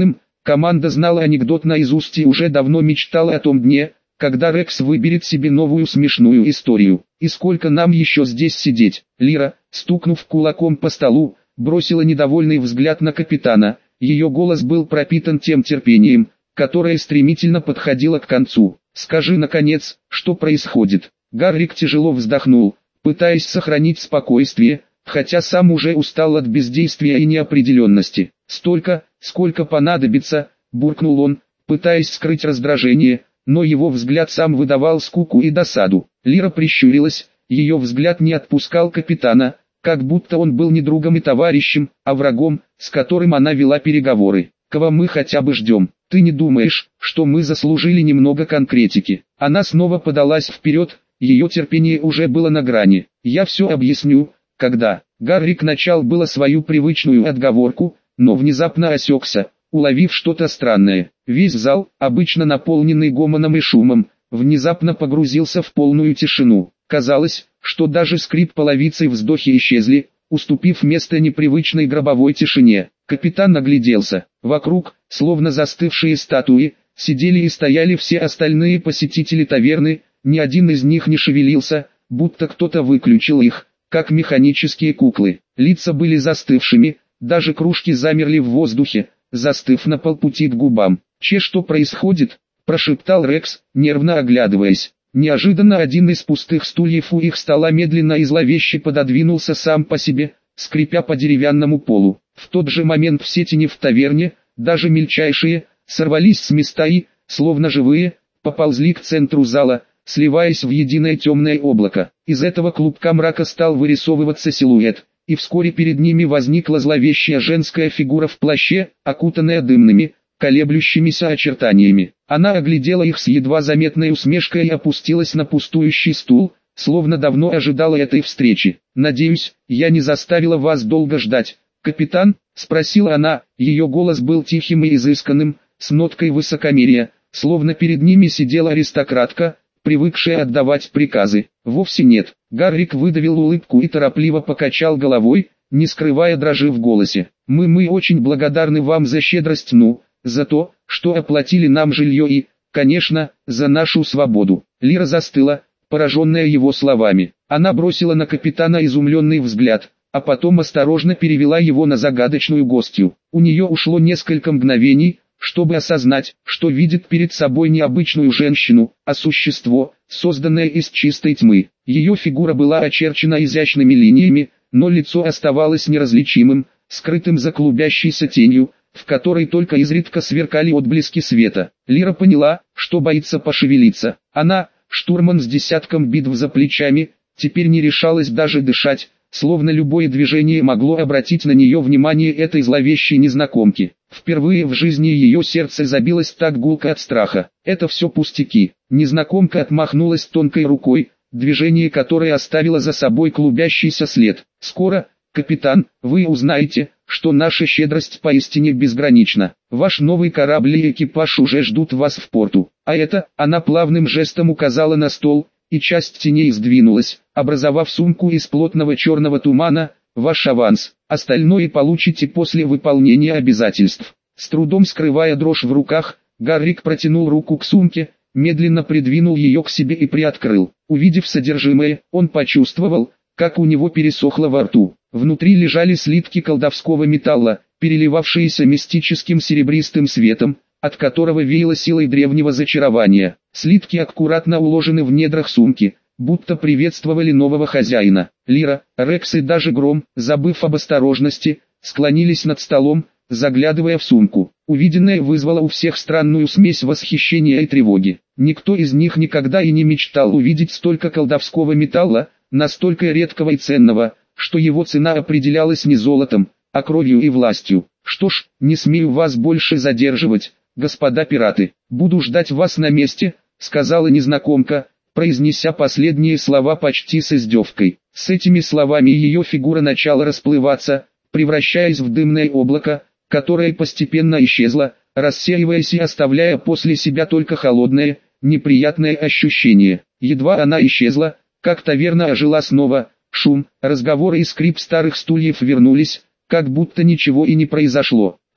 Команда знала анекдот наизусть и уже давно мечтала о том дне, когда Рекс выберет себе новую смешную историю. «И сколько нам еще здесь сидеть?» Лира, стукнув кулаком по столу, бросила недовольный взгляд на капитана. Ее голос был пропитан тем терпением, которое стремительно подходило к концу. «Скажи, наконец, что происходит?» Гаррик тяжело вздохнул, пытаясь сохранить спокойствие, хотя сам уже устал от бездействия и неопределенности. «Столько, сколько понадобится», — буркнул он, пытаясь скрыть раздражение, но его взгляд сам выдавал скуку и досаду. Лира прищурилась, ее взгляд не отпускал капитана, как будто он был не другом и товарищем, а врагом, с которым она вела переговоры. «Кого мы хотя бы ждем? Ты не думаешь, что мы заслужили немного конкретики?» Она снова подалась вперед, ее терпение уже было на грани. «Я все объясню, когда...» Гаррик начал было свою привычную отговорку, но внезапно осекся, уловив что-то странное. Весь зал, обычно наполненный гомоном и шумом, внезапно погрузился в полную тишину. Казалось, что даже скрип половицы и вздохи исчезли, уступив место непривычной гробовой тишине. Капитан огляделся. Вокруг, словно застывшие статуи, сидели и стояли все остальные посетители таверны, ни один из них не шевелился, будто кто-то выключил их, как механические куклы. Лица были застывшими, даже кружки замерли в воздухе, застыв на полпути к губам. Что происходит?» – прошептал Рекс, нервно оглядываясь. Неожиданно один из пустых стульев у их стола медленно и зловеще пододвинулся сам по себе, скрипя по деревянному полу. В тот же момент все тени в таверне, даже мельчайшие, сорвались с места и, словно живые, поползли к центру зала, сливаясь в единое темное облако. Из этого клубка мрака стал вырисовываться силуэт, и вскоре перед ними возникла зловещая женская фигура в плаще, окутанная дымными, колеблющимися очертаниями. Она оглядела их с едва заметной усмешкой и опустилась на пустующий стул, словно давно ожидала этой встречи. «Надеюсь, я не заставила вас долго ждать, капитан?» – спросила она. Ее голос был тихим и изысканным, с ноткой высокомерия, словно перед ними сидела аристократка, привыкшая отдавать приказы. «Вовсе нет». Гаррик выдавил улыбку и торопливо покачал головой, не скрывая дрожи в голосе. Мы очень благодарны вам за щедрость, за то, что оплатили нам жилье и, конечно, за нашу свободу». Лира застыла, пораженная его словами. Она бросила на капитана изумленный взгляд, а потом осторожно перевела его на загадочную гостью. У нее ушло несколько мгновений, чтобы осознать, что видит перед собой не обычную женщину, а существо, созданное из чистой тьмы. Ее фигура была очерчена изящными линиями, но лицо оставалось неразличимым, скрытым за клубящейся тенью, в которой только изредка сверкали отблески света. Лира поняла, что боится пошевелиться. Она, штурман с десятком битв за плечами, теперь не решалась даже дышать, словно любое движение могло обратить на нее внимание этой зловещей незнакомки. Впервые в жизни ее сердце забилось так гулко от страха. «Это все пустяки». Незнакомка отмахнулась тонкой рукой, движение которое оставило за собой клубящийся след. «Скоро, капитан, вы узнаете, что наша щедрость поистине безгранична. Ваш новый корабль и экипаж уже ждут вас в порту. А это», она плавным жестом указала на стол, и часть теней сдвинулась, образовав сумку из плотного черного тумана, «ваш аванс. Остальное получите после выполнения обязательств». С трудом скрывая дрожь в руках, Гаррик протянул руку к сумке, медленно придвинул ее к себе и приоткрыл. Увидев содержимое, он почувствовал, как у него пересохло во рту. Внутри лежали слитки колдовского металла, переливавшиеся мистическим серебристым светом, от которого веяло силой древнего зачарования. Слитки аккуратно уложены в недрах сумки, будто приветствовали нового хозяина. Лира, Рекс и даже Гром, забыв об осторожности, склонились над столом, заглядывая в сумку. Увиденное вызвало у всех странную смесь восхищения и тревоги. Никто из них никогда и не мечтал увидеть столько колдовского металла, настолько редкого и ценного, что его цена определялась не золотом, а кровью и властью. «Что ж, не смею вас больше задерживать, господа пираты. Буду ждать вас на месте», — сказала незнакомка, произнеся последние слова почти с издевкой. С этими словами ее фигура начала расплываться, превращаясь в дымное облако, которое постепенно исчезло, рассеиваясь и оставляя после себя только холодное, неприятное ощущение. Едва она исчезла, как таверна ожила снова, шум, разговоры и скрип старых стульев вернулись, как будто ничего и не произошло.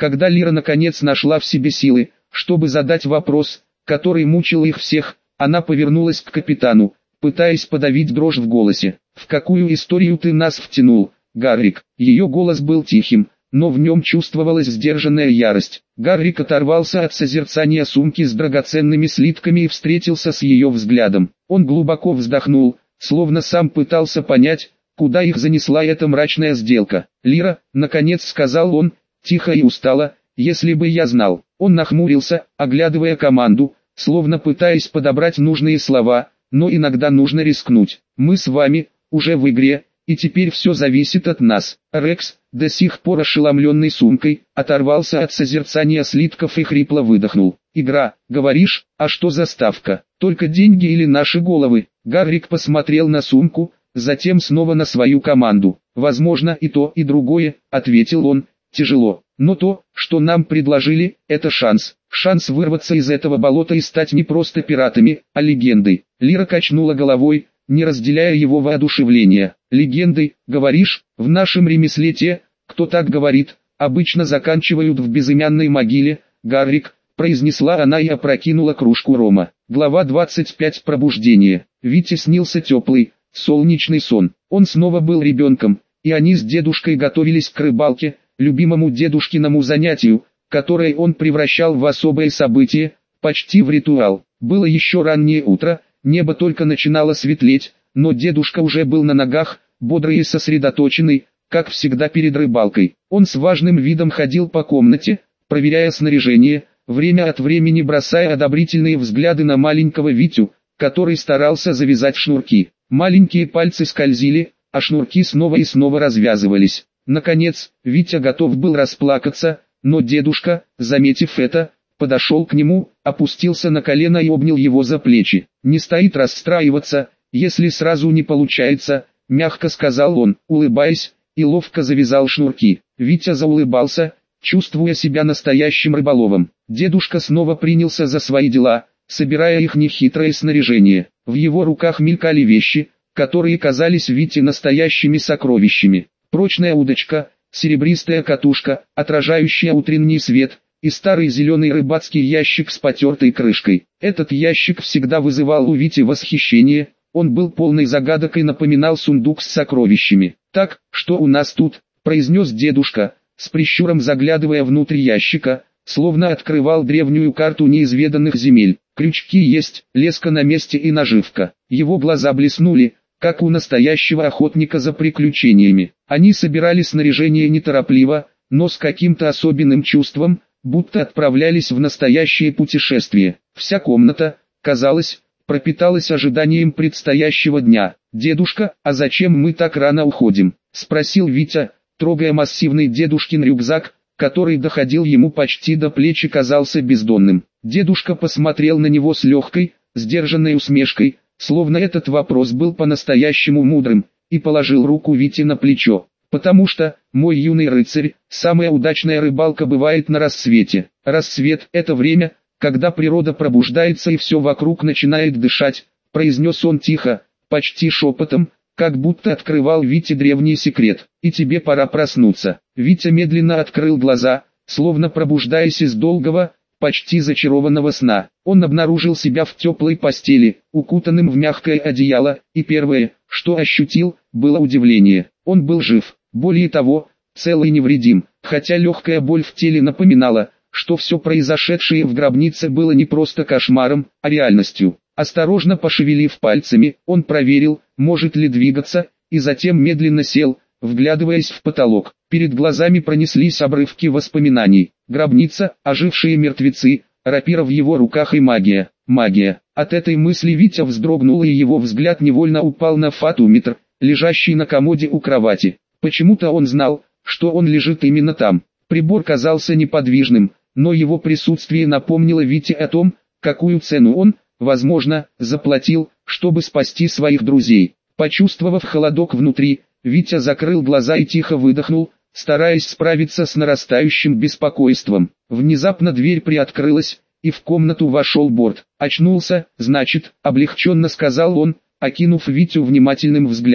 Когда Лира наконец нашла в себе силы, чтобы задать вопрос, который мучил их всех, она повернулась к капитану, пытаясь подавить дрожь в голосе. «В какую историю ты нас втянул, Гаррик?» Ее голос был тихим, но в нем чувствовалась сдержанная ярость. Гаррик оторвался от созерцания сумки с драгоценными слитками и встретился с ее взглядом. Он глубоко вздохнул, словно сам пытался понять, куда их занесла эта мрачная сделка. «Лира», наконец сказал он, тихо и устало, «если бы я знал». Он нахмурился, оглядывая команду, словно пытаясь подобрать нужные слова, но иногда нужно рискнуть. «Мы с вами, уже в игре, и теперь все зависит от нас». Рекс, до сих пор ошеломленный сумкой, оторвался от созерцания слитков и хрипло выдохнул. «Игра, говоришь, а что за ставка? Только деньги или наши головы?» Гаррик посмотрел на сумку, затем снова на свою команду. «Возможно и то, и другое», — ответил он, тяжело. «Но то, что нам предложили, это шанс. Шанс вырваться из этого болота и стать не просто пиратами, а легендой». Лира качнула головой, не разделяя его воодушевления. «Легендой, говоришь, в нашем ремесле те, кто так говорит, обычно заканчивают в безымянной могиле, Гаррик», произнесла она и опрокинула кружку рома. Глава 25. Пробуждение. Вите снился теплый, солнечный сон. Он снова был ребенком, и они с дедушкой готовились к рыбалке, любимому дедушкиному занятию, которое он превращал в особое событие, почти в ритуал. Было еще раннее утро, небо только начинало светлеть, но дедушка уже был на ногах, бодрый и сосредоточенный, как всегда перед рыбалкой. Он с важным видом ходил по комнате, проверяя снаряжение, время от времени бросая одобрительные взгляды на маленького Витю, который старался завязать шнурки. Маленькие пальцы скользили, а шнурки снова и снова развязывались. Наконец, Витя готов был расплакаться, но дедушка, заметив это, подошел к нему, опустился на колено и обнял его за плечи. «Не стоит расстраиваться, если сразу не получается», — мягко сказал он, улыбаясь, и ловко завязал шнурки. Витя заулыбался, чувствуя себя настоящим рыболовом. Дедушка снова принялся за свои дела, собирая их нехитрое снаряжение. В его руках мелькали вещи, которые казались Вите настоящими сокровищами. Прочная удочка, серебристая катушка, отражающая утренний свет, и старый зеленый рыбацкий ящик с потертой крышкой. Этот ящик всегда вызывал у Вити восхищение, он был полный загадок и напоминал сундук с сокровищами. «Так, что у нас тут?» – произнес дедушка, с прищуром заглядывая внутрь ящика, словно открывал древнюю карту неизведанных земель. «Крючки есть, леска на месте и наживка». Его глаза блеснули, как у настоящего охотника за приключениями. Они собирали снаряжение неторопливо, но с каким-то особенным чувством, будто отправлялись в настоящее путешествие. Вся комната, казалось, пропиталась ожиданием предстоящего дня. «Дедушка, а зачем мы так рано уходим?» – спросил Витя, трогая массивный дедушкин рюкзак, который доходил ему почти до плеч и казался бездонным. Дедушка посмотрел на него с легкой, сдержанной усмешкой, словно этот вопрос был по-настоящему мудрым, и положил руку Вите на плечо. «Потому что, мой юный рыцарь, самая удачная рыбалка бывает на рассвете. Рассвет – это время, когда природа пробуждается и все вокруг начинает дышать», – произнес он тихо, почти шепотом, как будто открывал Вите древний секрет. «И тебе пора проснуться». Витя медленно открыл глаза, словно пробуждаясь из долгого, почти зачарованного сна. Он обнаружил себя в теплой постели, укутанным в мягкое одеяло, и первое, что ощутил, было удивление. Он был жив, более того, цел и невредим, хотя легкая боль в теле напоминала, что все произошедшее в гробнице было не просто кошмаром, а реальностью. Осторожно пошевелив пальцами, он проверил, может ли двигаться, и затем медленно сел, вглядываясь в потолок. Перед глазами пронеслись обрывки воспоминаний. Гробница, ожившие мертвецы, рапира в его руках и магия. Магия. От этой мысли Витя вздрогнул, и его взгляд невольно упал на фатометр, лежащий на комоде у кровати. Почему-то он знал, что он лежит именно там. Прибор казался неподвижным, но его присутствие напомнило Вите о том, какую цену он, возможно, заплатил, чтобы спасти своих друзей. Почувствовав холодок внутри, Витя закрыл глаза и тихо выдохнул, стараясь справиться с нарастающим беспокойством. Внезапно дверь приоткрылась, и в комнату вошел Борт. «Очнулся, значит», — облегченно сказал он, окинув Витю внимательным взглядом.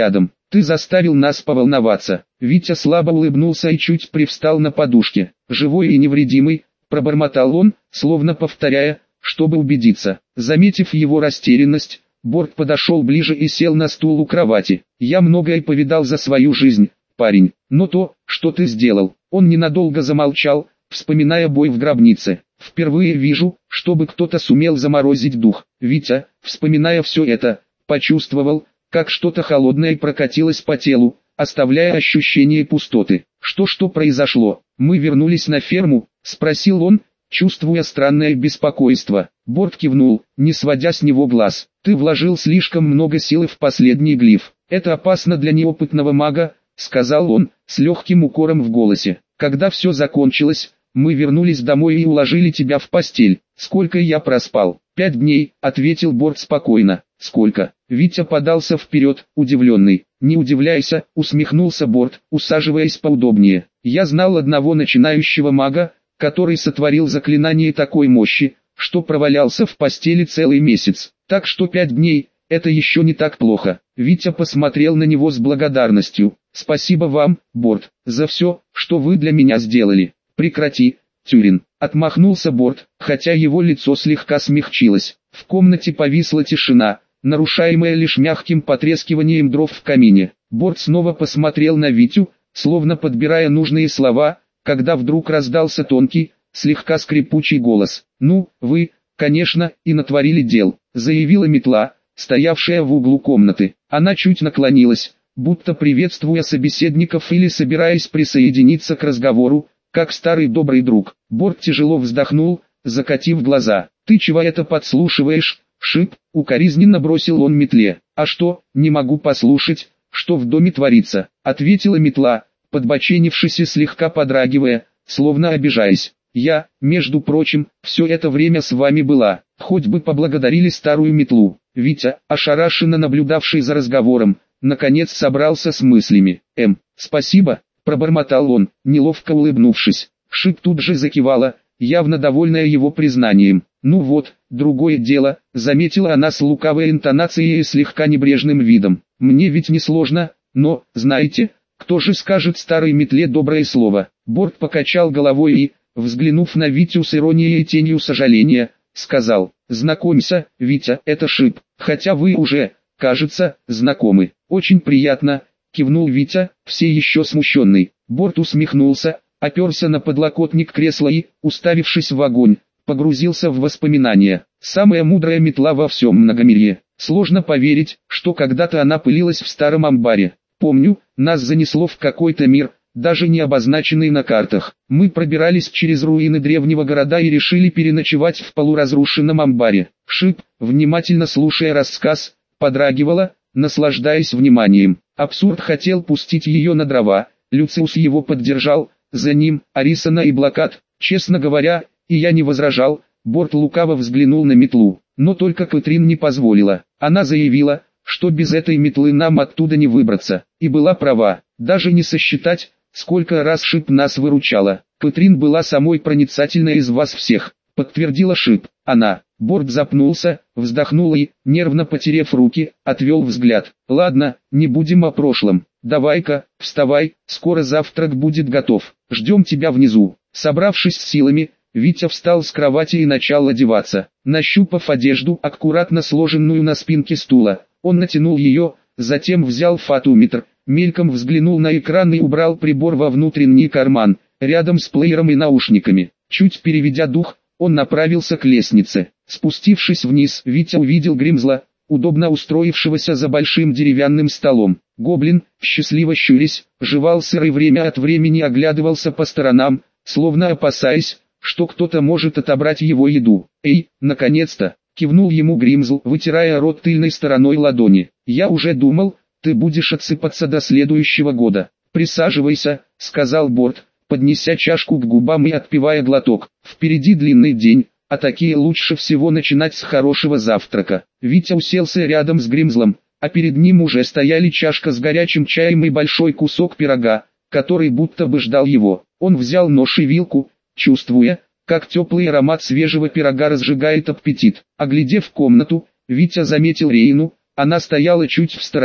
Ты заставил нас поволноваться. Витя слабо улыбнулся и чуть привстал на подушке. Живой и невредимый, пробормотал он, словно повторяя, чтобы убедиться. Заметив его растерянность, Борт подошел ближе и сел на стул у кровати. Я многое повидал за свою жизнь, парень, но то, что ты сделал. Он ненадолго замолчал, вспоминая бой в гробнице. Впервые вижу, чтобы кто-то сумел заморозить дух. Витя, вспоминая все это, почувствовал, как что-то холодное прокатилось по телу, оставляя ощущение пустоты. Что произошло? Мы вернулись на ферму, спросил он, чувствуя странное беспокойство. Борт кивнул, не сводя с него глаз. Ты вложил слишком много силы в последний глиф. Это опасно для неопытного мага, сказал он, с легким укором в голосе. Когда все закончилось, мы вернулись домой и уложили тебя в постель. Сколько я проспал? 5 дней, ответил Борт спокойно. Сколько? Витя подался вперед, удивленный. Не удивляйся, усмехнулся Борт, усаживаясь поудобнее. Я знал одного начинающего мага, который сотворил заклинание такой мощи, что провалялся в постели целый месяц. Так что 5 дней, это еще не так плохо. Витя посмотрел на него с благодарностью. Спасибо вам, Борт, за все, что вы для меня сделали. Прекрати, Тюрин. Отмахнулся Борт, хотя его лицо слегка смягчилось. В комнате повисла тишина, нарушаемая лишь мягким потрескиванием дров в камине. Борт снова посмотрел на Витю, словно подбирая нужные слова, когда вдруг раздался тонкий, слегка скрипучий голос. «Ну, вы, конечно, и натворили дел», — заявила метла, стоявшая в углу комнаты. Она чуть наклонилась, будто приветствуя собеседников или собираясь присоединиться к разговору, как старый добрый друг. Борт тяжело вздохнул, закатив глаза. «Ты чего это подслушиваешь, Шип?» — укоризненно бросил он метле. «А что, не могу послушать, что в доме творится?» — ответила метла, подбоченившись и слегка подрагивая, словно обижаясь. «Я, между прочим, все это время с вами была, хоть бы поблагодарили старую метлу». Витя, ошарашенно наблюдавший за разговором, наконец собрался с мыслями. Спасибо», — пробормотал он, неловко улыбнувшись. Шип тут же закивала, явно довольная его признанием. «Ну вот, другое дело», — заметила она с лукавой интонацией и слегка небрежным видом. «Мне ведь не сложно, но, знаете, кто же скажет старой метле доброе слово?» Борт покачал головой и, взглянув на Витю с иронией и тенью сожаления, сказал: «Знакомься, Витя, это Шип, хотя вы уже, кажется, знакомы». «Очень приятно», — кивнул Витя, все еще смущенный. Борт усмехнулся, оперся на подлокотник кресла и, уставившись в огонь, погрузился в воспоминания. Самая мудрая метла во всем многомирье. Сложно поверить, что когда-то она пылилась в старом амбаре. Помню, нас занесло в какой-то мир, даже не обозначенный на картах. Мы пробирались через руины древнего города и решили переночевать в полуразрушенном амбаре. Шип, внимательно слушая рассказ, подрагивала, наслаждаясь вниманием. Абсурд хотел пустить ее на дрова, Люциус его поддержал, за ним Арисана и Блокад. Честно говоря, и я не возражал. Борт лукаво взглянул на метлу, но только Кэтрин не позволила. Она заявила, что без этой метлы нам оттуда не выбраться, и была права. Даже не сосчитать, сколько раз Шип нас выручала. Кэтрин была самой проницательной из вас всех, подтвердила Шип. Она. Борт запнулся, вздохнул и, нервно потерев руки, отвел взгляд. «Ладно, не будем о прошлом. Давай-ка, вставай, скоро завтрак будет готов. Ждем тебя внизу». Собравшись с силами, Витя встал с кровати и начал одеваться. Нащупав одежду, аккуратно сложенную на спинке стула, он натянул ее, затем взял фотометр, мельком взглянул на экран и убрал прибор во внутренний карман, рядом с плеером и наушниками. Чуть переведя дух, он направился к лестнице. Спустившись вниз, Витя увидел Гримзла, удобно устроившегося за большим деревянным столом. Гоблин, счастливо щурясь, жевал сыр и время от времени оглядывался по сторонам, словно опасаясь, что кто-то может отобрать его еду. «Эй, наконец-то!» — кивнул ему Гримзл, вытирая рот тыльной стороной ладони. «Я уже думал, ты будешь отсыпаться до следующего года. Присаживайся», — сказал Борт, поднеся чашку к губам и отпивая глоток. «Впереди длинный день, а такие лучше всего начинать с хорошего завтрака». Витя уселся рядом с Гримзлом, а перед ним уже стояли чашка с горячим чаем и большой кусок пирога, который будто бы ждал его. Он взял нож и вилку, чувствуя, как теплый аромат свежего пирога разжигает аппетит. Оглядев комнату, Витя заметил Рейну. Она стояла чуть в стороне,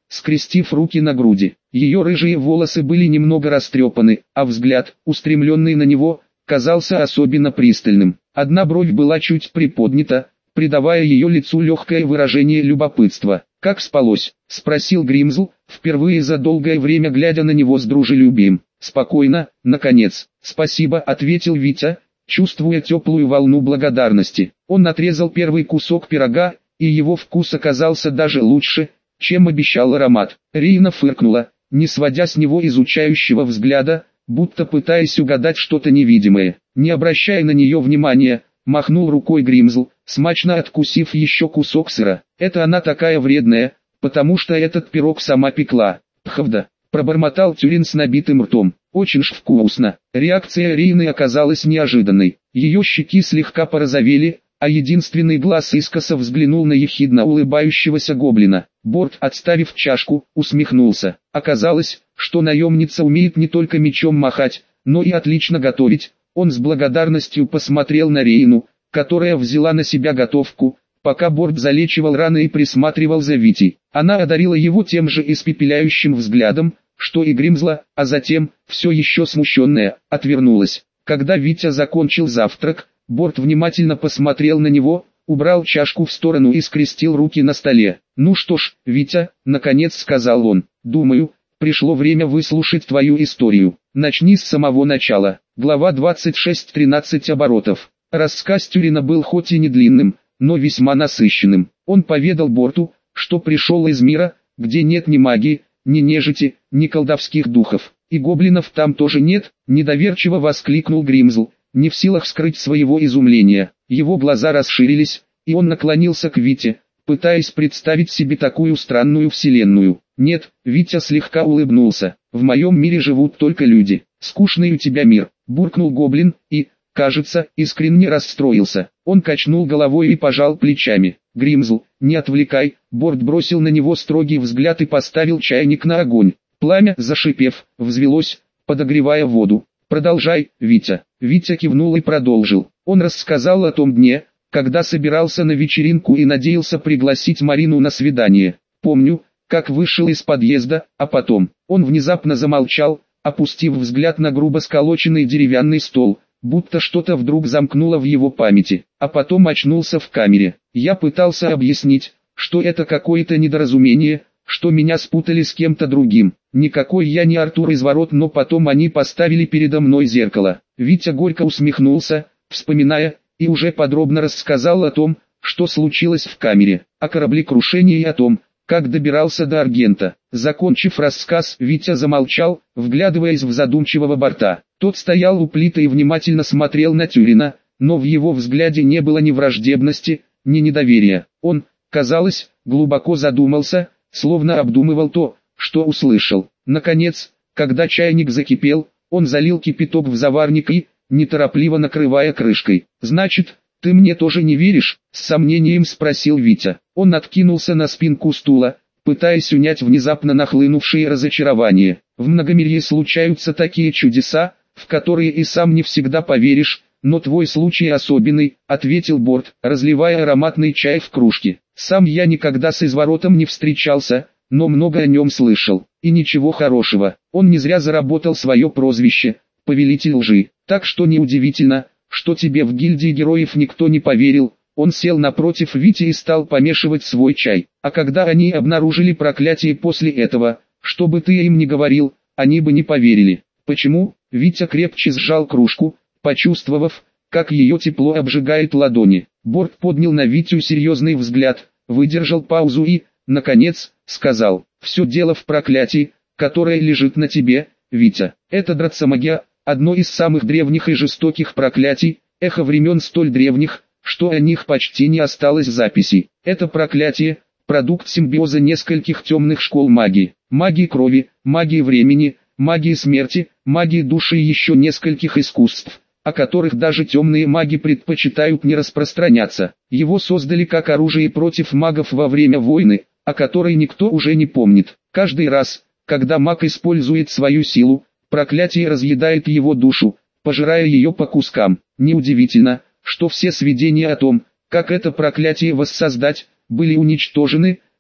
скрестив руки на груди. Ее рыжие волосы были немного растрепаны, а взгляд, устремленный на него, казался особенно пристальным. Одна бровь была чуть приподнята, придавая ее лицу легкое выражение любопытства. «Как спалось?» – спросил Гримзл, впервые за долгое время глядя на него с дружелюбием. «Спокойно, наконец. Спасибо», – ответил Витя, чувствуя теплую волну благодарности. Он отрезал первый кусок пирога, и его вкус оказался даже лучше, чем обещал аромат. Рейна фыркнула, не сводя с него изучающего взгляда, будто пытаясь угадать что-то невидимое. Не обращая на нее внимания, махнул рукой Гримзл, смачно откусив еще кусок сыра. «Это она такая вредная, потому что этот пирог сама пекла». «Пхавда», пробормотал Тюрин с набитым ртом. «Очень ж вкусно». Реакция Рейны оказалась неожиданной. Ее щеки слегка порозовели, а единственный глаз искоса взглянул на ехидно улыбающегося гоблина. Борт, отставив чашку, усмехнулся. Оказалось, что наемница умеет не только мечом махать, но и отлично готовить. Он с благодарностью посмотрел на Рейну, которая взяла на себя готовку, пока Борт залечивал раны и присматривал за Витей. Она одарила его тем же испепеляющим взглядом, что и Гримзла, а затем, все еще смущенная, отвернулась. Когда Витя закончил завтрак, Борт внимательно посмотрел на него, убрал чашку в сторону и скрестил руки на столе. «Ну что ж, Витя», — наконец сказал он, — «думаю, пришло время выслушать твою историю. Начни с самого начала». Глава 26, 13 оборотов. Рассказ Тюрина был хоть и не длинным, но весьма насыщенным. Он поведал Борту, что пришел из мира, где нет ни магии, ни нежити, ни колдовских духов. «И гоблинов там тоже нет?» – недоверчиво воскликнул Гримзл, не в силах скрыть своего изумления. Его глаза расширились, и он наклонился к Вите, пытаясь представить себе такую странную вселенную. «Нет», – Витя слегка улыбнулся, – «в моем мире живут только люди». «Скучный у тебя мир», – буркнул гоблин, и, кажется, искренне расстроился. Он качнул головой и пожал плечами. «Гримзл, не отвлекай», – Борт бросил на него строгий взгляд и поставил чайник на огонь. Пламя, зашипев, взвелось, подогревая воду. «Продолжай, Витя». Витя кивнул и продолжил. Он рассказал о том дне, когда собирался на вечеринку и надеялся пригласить Марину на свидание. «Помню, как вышел из подъезда, а потом...» Он внезапно замолчал, опустив взгляд на грубо сколоченный деревянный стол, будто что-то вдруг замкнуло в его памяти. А потом очнулся в камере. Я пытался объяснить, что это какое-то недоразумение, что меня спутали с кем-то другим. Никакой я не Артур из ворот, но потом они поставили передо мной зеркало. Витя горько усмехнулся, вспоминая, и уже подробно рассказал о том, что случилось в камере, о кораблекрушении и о том, как добирался до Аргента. Закончив рассказ, Витя замолчал, вглядываясь в задумчивого Борта. Тот стоял у плиты и внимательно смотрел на Тюрина, но в его взгляде не было ни враждебности, ни недоверия. Он, казалось, глубоко задумался, словно обдумывал то, что услышал. Наконец, когда чайник закипел, он залил кипяток в заварник и, неторопливо накрывая крышкой. «Значит, ты мне тоже не веришь?» — с сомнением спросил Витя. Он откинулся на спинку стула, пытаясь унять внезапно нахлынувшее разочарование. «В многомирье случаются такие чудеса, в которые и сам не всегда поверишь, но твой случай особенный», — ответил Борт, разливая ароматный чай в кружке. «Сам я никогда с изворотом не встречался, но много о нем слышал, и ничего хорошего. Он не зря заработал свое прозвище — повелитель лжи, так что неудивительно, что тебе в гильдии героев никто не поверил». Он сел напротив Вити и стал помешивать свой чай. «А когда они обнаружили проклятие после этого, что бы ты им ни говорил, они бы не поверили». «Почему?» Витя крепче сжал кружку, почувствовав, как ее тепло обжигает ладони. Борт поднял на Витю серьезный взгляд, выдержал паузу и, наконец, сказал: «Все дело в проклятии, которое лежит на тебе, Витя. Это драцамагия, одно из самых древних и жестоких проклятий, эхо времен столь древних, что о них почти не осталось записей. Это проклятие – продукт симбиоза нескольких темных школ магии. Магии крови, магии времени, магии смерти, магии души и еще нескольких искусств, о которых даже темные маги предпочитают не распространяться. Его создали как оружие против магов во время войны, о которой никто уже не помнит. Каждый раз, когда маг использует свою силу, проклятие разъедает его душу, пожирая ее по кускам. Неудивительно, что все сведения о том, как это проклятие воссоздать, были уничтожены,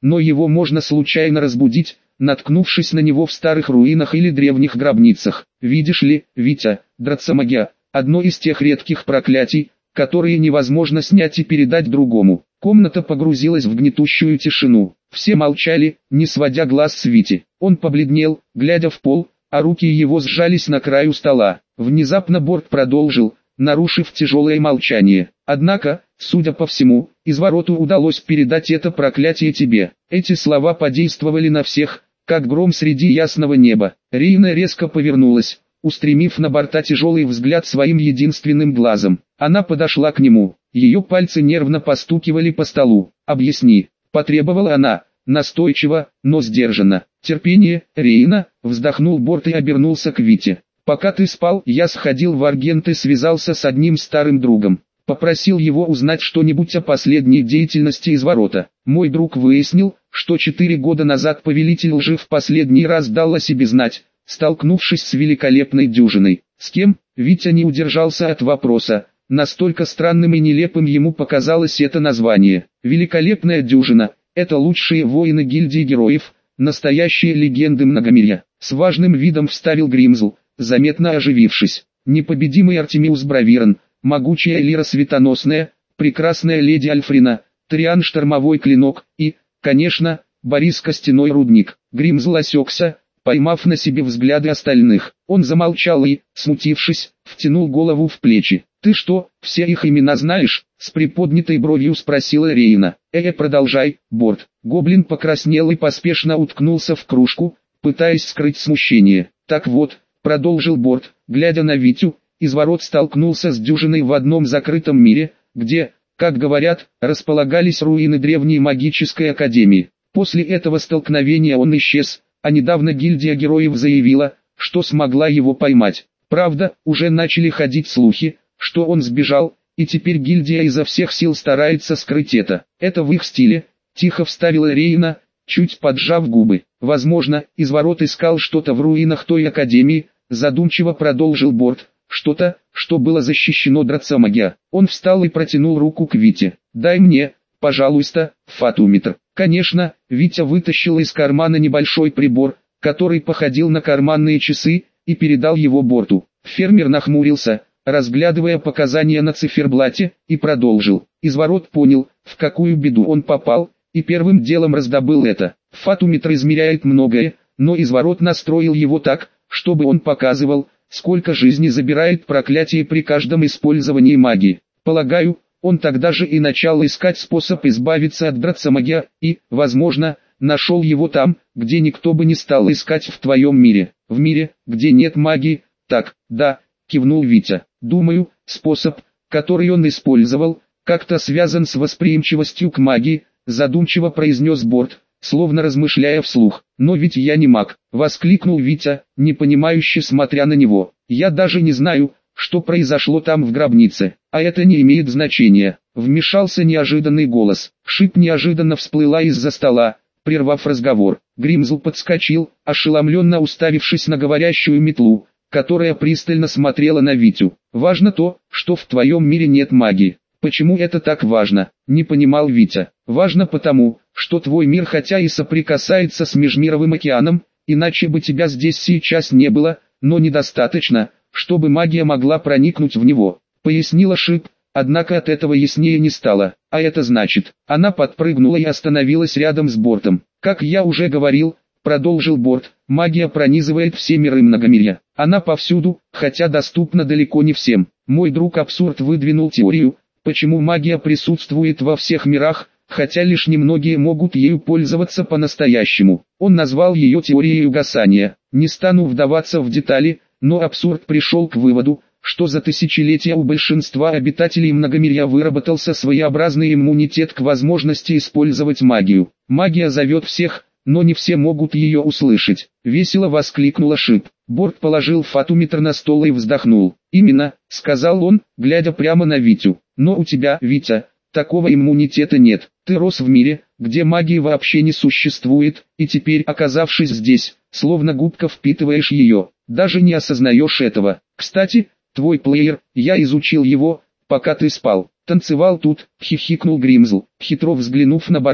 но его можно случайно разбудить, наткнувшись на него в старых руинах или древних гробницах. Видишь ли, Витя, драцамагия – одно из тех редких проклятий, которые невозможно снять и передать другому. Комната погрузилась в гнетущую тишину. Все молчали, не сводя глаз с Вити. Он побледнел, глядя в пол, а руки его сжались на краю стола. Внезапно Борт продолжил, нарушив тяжелое молчание. Однако, судя по всему, извороту удалось передать это проклятие тебе. Эти слова подействовали на всех, как гром среди ясного неба. Рейна резко повернулась, устремив на Борта тяжелый взгляд своим единственным глазом. Она подошла к нему. Ее пальцы нервно постукивали по столу. «Объясни», — потребовала она, настойчиво, но сдержанно. «Терпение, Рейна», — вздохнул Борт и обернулся к Вите. «Пока ты спал, я сходил в Аргент и связался с одним старым другом. Попросил его узнать что-нибудь о последней деятельности изворота. Мой друг выяснил, что 4 года назад повелитель лжи в последний раз дал о себе знать, столкнувшись с великолепной дюжиной. С кем?» Витя не удержался от вопроса. Настолько странным и нелепым ему показалось это название. «Великолепная дюжина» — это лучшие воины гильдии героев, настоящие легенды многомирья. С важным видом вставил Гримзл, заметно оживившись. Непобедимый Артемиус Бравирон, могучая Лира Светоносная, прекрасная леди Альфрина, Триан Штормовой Клинок и, конечно, Борис Костяной Рудник. Гримзл осекся, поймав на себе взгляды остальных. Он замолчал и, смутившись, втянул голову в плечи. «Ты что, все их имена знаешь?» — с приподнятой бровью спросила Рейна. Продолжай, Борт». Гоблин покраснел и поспешно уткнулся в кружку, пытаясь скрыть смущение. «Так вот», — продолжил Борт, глядя на Витю, изворот столкнулся с дюжиной в одном закрытом мире, где, как говорят, располагались руины древней магической академии. После этого столкновения он исчез, а недавно гильдия героев заявила, что смогла его поймать. Правда, уже начали ходить слухи, что он сбежал, и теперь гильдия изо всех сил старается скрыть это. Это в их стиле, тихо вставила Рейна, чуть поджав губы. Возможно, изворот искал что-то в руинах той академии, задумчиво продолжил Борт, что-то, что было защищено драцамагия. Он встал и протянул руку к Вите. «Дай мне, пожалуйста, фатометр». Конечно, Витя вытащил из кармана небольшой прибор, который походил на карманные часы, и передал его Борту. Фермер нахмурился, разглядывая показания на циферблате, и продолжил. Изворот понял, в какую беду он попал, и первым делом раздобыл это. Фатометр измеряет многое, но изворот настроил его так, чтобы он показывал, сколько жизни забирает проклятие при каждом использовании магии. Полагаю, он тогда же и начал искать способ избавиться от драцамагия, и, возможно, нашел его там, где никто бы не стал искать в твоем мире. В мире, где нет магии. Так, да, кивнул Витя. Думаю, способ, который он использовал, как-то связан с восприимчивостью к магии, задумчиво произнес Борт, словно размышляя вслух. «Но ведь я не маг», — воскликнул Витя, непонимающе смотря на него. «Я даже не знаю, что произошло там в гробнице, а это не имеет значения». Вмешался неожиданный голос. Шип неожиданно всплыла из-за стола, прервав разговор. Гримзл подскочил, ошеломленно уставившись на говорящую метлу, которая пристально смотрела на Витю. «Важно то, что в твоем мире нет магии». «Почему это так важно?» — не понимал Витя. «Важно потому, что твой мир хотя и соприкасается с межмировым океаном, иначе бы тебя здесь сейчас не было, но недостаточно, чтобы магия могла проникнуть в него», — пояснила Шип, однако от этого яснее не стало. «А это значит...» Она подпрыгнула и остановилась рядом с Бортом. «Как я уже говорил», — продолжил Борт, — «магия пронизывает все миры многомирья. Она повсюду, хотя доступна далеко не всем. Мой друг Абсурд выдвинул теорию, почему магия присутствует во всех мирах, хотя лишь немногие могут ею пользоваться по-настоящему. Он назвал ее теорией угасания. Не стану вдаваться в детали, но Абсурд пришел к выводу, что за тысячелетия у большинства обитателей многомирья выработался своеобразный иммунитет к возможности использовать магию. Магия зовет всех, но не все могут ее услышать. Весело воскликнула Шип. Борт положил фатометр на стол и вздохнул. «Именно», — сказал он, глядя прямо на Витю. «Но у тебя, Витя, такого иммунитета нет. Ты рос в мире, где магии вообще не существует, и теперь, оказавшись здесь, словно губка впитываешь ее, даже не осознаешь этого. Кстати, твой плеер, я изучил его, пока ты спал. Танцевал тут», — хихикнул Гримзл, хитро взглянув на Борта.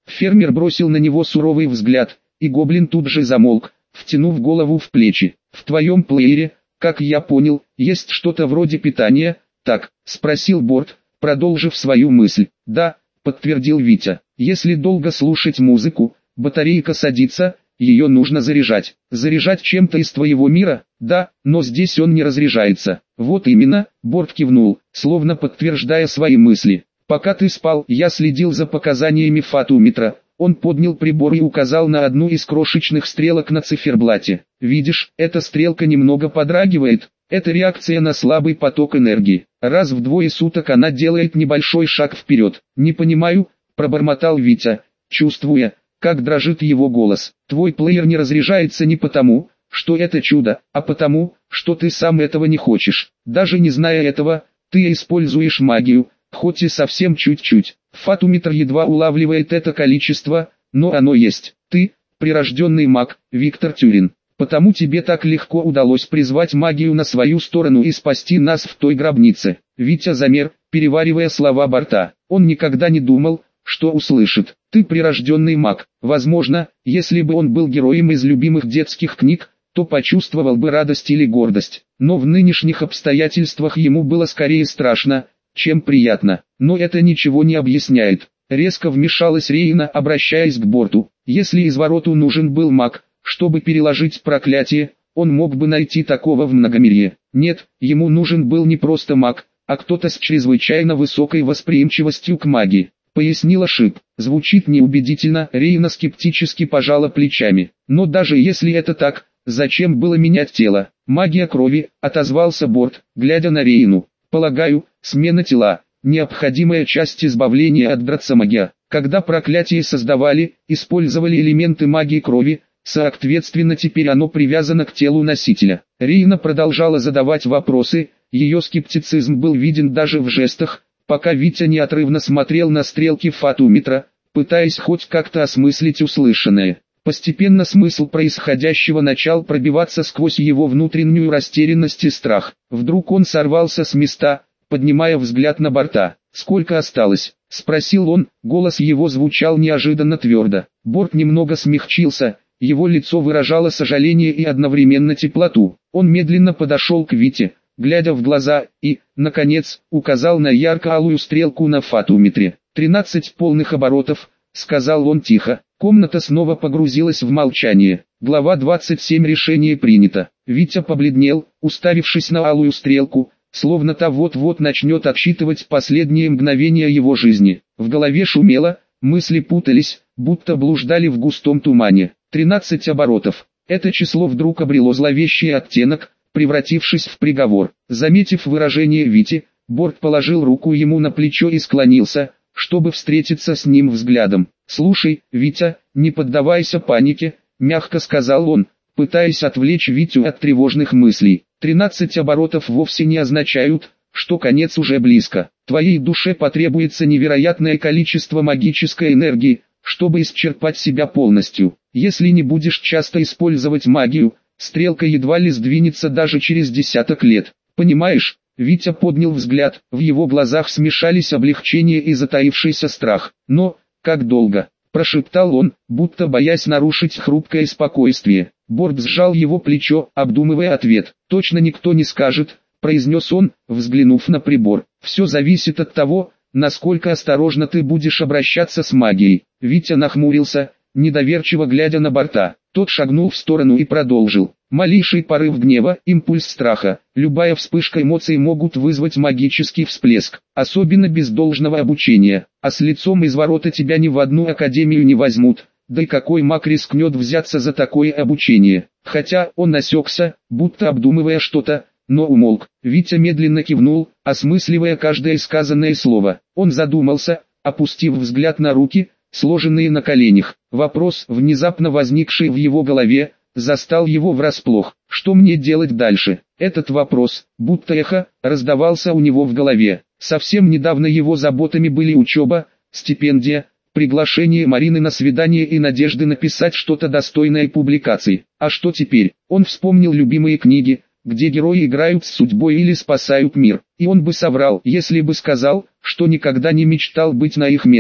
Фермер бросил на него суровый взгляд, и гоблин тут же замолк, втянув голову в плечи. «В твоем плеере, как я понял, есть что-то вроде питания, так?» — спросил Борт, продолжив свою мысль. «Да», — подтвердил Витя. «Если долго слушать музыку, батарейка садится, ее нужно заряжать». «Заряжать чем-то из твоего мира?» «Да, но здесь он не разряжается». «Вот именно», — Борт кивнул, словно подтверждая свои мысли. «Пока ты спал, я следил за показаниями фатометра». Он поднял прибор и указал на одну из крошечных стрелок на циферблате. «Видишь, эта стрелка немного подрагивает. Это реакция на слабый поток энергии. Раз в 2 суток она делает небольшой шаг вперед». «Не понимаю», — пробормотал Витя, чувствуя, как дрожит его голос. «Твой плеер не разряжается не потому, что это чудо, а потому, что ты сам этого не хочешь. Даже не зная этого, ты используешь магию, хоть и совсем чуть-чуть. Фатометр едва улавливает это количество, но оно есть. Ты – прирожденный маг, Виктор Тюрин. Потому тебе так легко удалось призвать магию на свою сторону и спасти нас в той гробнице». Витя замер, переваривая слова Борта. Он никогда не думал, что услышит. «Ты прирожденный маг». Возможно, если бы он был героем из любимых детских книг, то почувствовал бы радость или гордость. Но в нынешних обстоятельствах ему было скорее страшно, чем приятно. Но это ничего не объясняет. Резко вмешалась Рейна, обращаясь к Борту. Если Извороту нужен был маг, чтобы переложить проклятие, он мог бы найти такого в Многомирье. Нет, ему нужен был не просто маг, а кто-то с чрезвычайно высокой восприимчивостью к магии. Пояснила Шип. Звучит неубедительно, Рейна скептически пожала плечами. Но даже если это так, зачем было менять тело? «Магия крови», — отозвался Борт, глядя на Рейну. «Полагаю, смена тела – необходимая часть избавления от драцамагия. Когда проклятие создавали, использовали элементы магии крови, соответственно теперь оно привязано к телу носителя». Рейна продолжала задавать вопросы, ее скептицизм был виден даже в жестах, пока Витя неотрывно смотрел на стрелки фатометра, пытаясь хоть как-то осмыслить услышанное. Постепенно смысл происходящего начал пробиваться сквозь его внутреннюю растерянность и страх. Вдруг он сорвался с места, поднимая взгляд на Борта. «Сколько осталось?» — спросил он, голос его звучал неожиданно твердо. Борт немного смягчился, его лицо выражало сожаление и одновременно теплоту. Он медленно подошел к Вите, глядя в глаза, и, наконец, указал на ярко-алую стрелку на фатометре. 13 полных оборотов, — сказал он тихо. Комната снова погрузилась в молчание. Глава 27. Решение принято. Витя побледнел, уставившись на алую стрелку, словно та вот-вот начнет отсчитывать последние мгновения его жизни. В голове шумело, мысли путались, будто блуждали в густом тумане. 13 оборотов. Это число вдруг обрело зловещий оттенок, превратившись в приговор. Заметив выражение Вити, Борт положил руку ему на плечо и склонился, чтобы встретиться с ним взглядом. «Слушай, Витя, не поддавайся панике», — мягко сказал он, пытаясь отвлечь Витю от тревожных мыслей. 13 оборотов вовсе не означают, что конец уже близко. Твоей душе потребуется невероятное количество магической энергии, чтобы исчерпать себя полностью. Если не будешь часто использовать магию, стрелка едва ли сдвинется даже через десяток лет. Понимаешь? Витя поднял взгляд, в его глазах смешались облегчение и затаившийся страх. «Но, как долго?» – прошептал он, будто боясь нарушить хрупкое спокойствие. Борт сжал его плечо, обдумывая ответ. «Точно никто не скажет», – произнес он, взглянув на прибор. «Все зависит от того, насколько осторожно ты будешь обращаться с магией». Витя нахмурился, недоверчиво глядя на Борта. Тот шагнул в сторону и продолжил. «Малейший порыв гнева, импульс страха, любая вспышка эмоций могут вызвать магический всплеск, особенно без должного обучения. А с лицом Изворота тебя ни в одну академию не возьмут, да и какой маг рискнет взяться за такое обучение?» Хотя он осекся, будто обдумывая что-то, но умолк. Витя медленно кивнул, осмысливая каждое сказанное слово. Он задумался, опустив взгляд на руки, сложенные на коленях. Вопрос, внезапно возникший в его голове, застал его врасплох. Что мне делать дальше? Этот вопрос, будто эхо, раздавался у него в голове. Совсем недавно его заботами были учеба, стипендия, приглашение Марины на свидание и надежды написать что-то достойное публикаций. А что теперь? Он вспомнил любимые книги, где герои играют с судьбой или спасают мир. И он бы соврал, если бы сказал, что никогда не мечтал быть на их месте.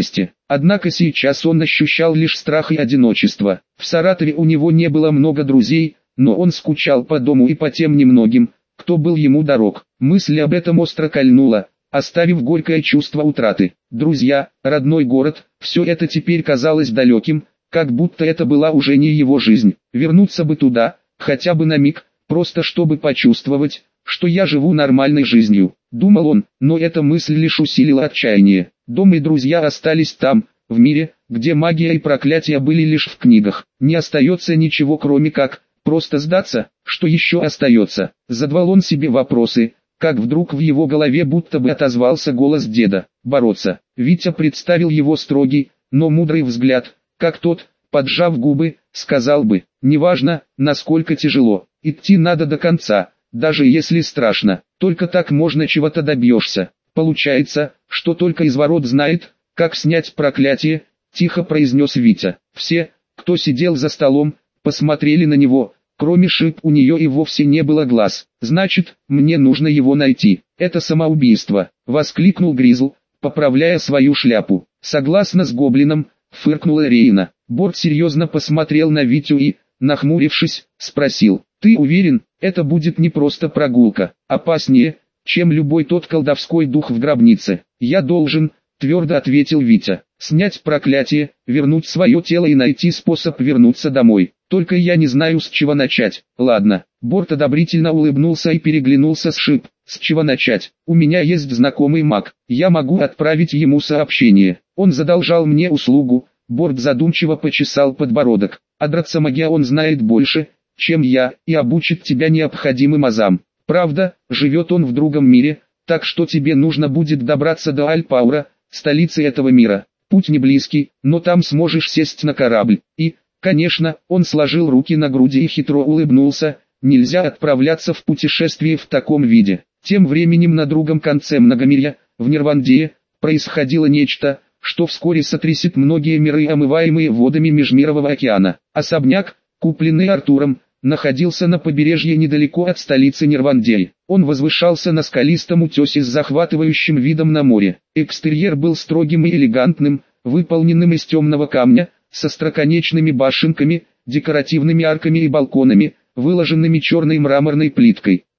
Однако сейчас он ощущал лишь страх и одиночество. В Саратове у него не было много друзей, но он скучал по дому и по тем немногим, кто был ему дорог. Мысль об этом остро кольнула, оставив горькое чувство утраты. Друзья, родной город, все это теперь казалось далеким, как будто это была уже не его жизнь. Вернуться бы туда, хотя бы на миг, просто чтобы почувствовать, что я живу нормальной жизнью. Думал он, но эта мысль лишь усилила отчаяние. Дом и друзья остались там, в мире, где магия и проклятия были лишь в книгах. Не остается ничего кроме как, просто сдаться. Что еще остается? Задавал он себе вопросы, как вдруг в его голове будто бы отозвался голос деда. Бороться. Витя представил его строгий, но мудрый взгляд, как тот, поджав губы, сказал бы: неважно, насколько тяжело, идти надо до конца, даже если страшно, только так можно чего-то добьешься. Получается, что только изворот знает, как снять проклятие, тихо произнес Витя. Все, кто сидел за столом, посмотрели на него. Кроме Шип у нее и вовсе не было глаз. «Значит, мне нужно его найти. Это самоубийство», — воскликнул Гризл, поправляя свою шляпу. «Согласно с гоблином», — фыркнула Рейна. Борт серьезно посмотрел на Витю и, нахмурившись, спросил: «Ты уверен, это будет не просто прогулка, опаснее, чем любой тот колдовской дух в гробнице?» «Я должен», — твердо ответил Витя, — «снять проклятие, вернуть свое тело и найти способ вернуться домой. Только я не знаю, с чего начать». «Ладно». Борт одобрительно улыбнулся и переглянулся с Шип. «С чего начать? У меня есть знакомый маг. Я могу отправить ему сообщение. Он задолжал мне услугу». Борт задумчиво почесал подбородок. «А драться магия он знает больше, чем я, и обучит тебя необходимым азам. Правда, живет он в другом мире, так что тебе нужно будет добраться до Альпаура, столицы этого мира. Путь не близкий, но там сможешь сесть на корабль. И, конечно», он сложил руки на груди и хитро улыбнулся, «нельзя отправляться в путешествие в таком виде». Тем временем на другом конце многомирья, в Нирвандее, происходило нечто, что вскоре сотрясет многие миры, омываемые водами Межмирового океана. Особняк, купленный Артуром, находился на побережье недалеко от столицы Нирвандеи. Он возвышался на скалистом утесе с захватывающим видом на море. Экстерьер был строгим и элегантным, выполненным из темного камня, с остроконечными башенками, декоративными арками и балконами, выложенными черной мраморной плиткой.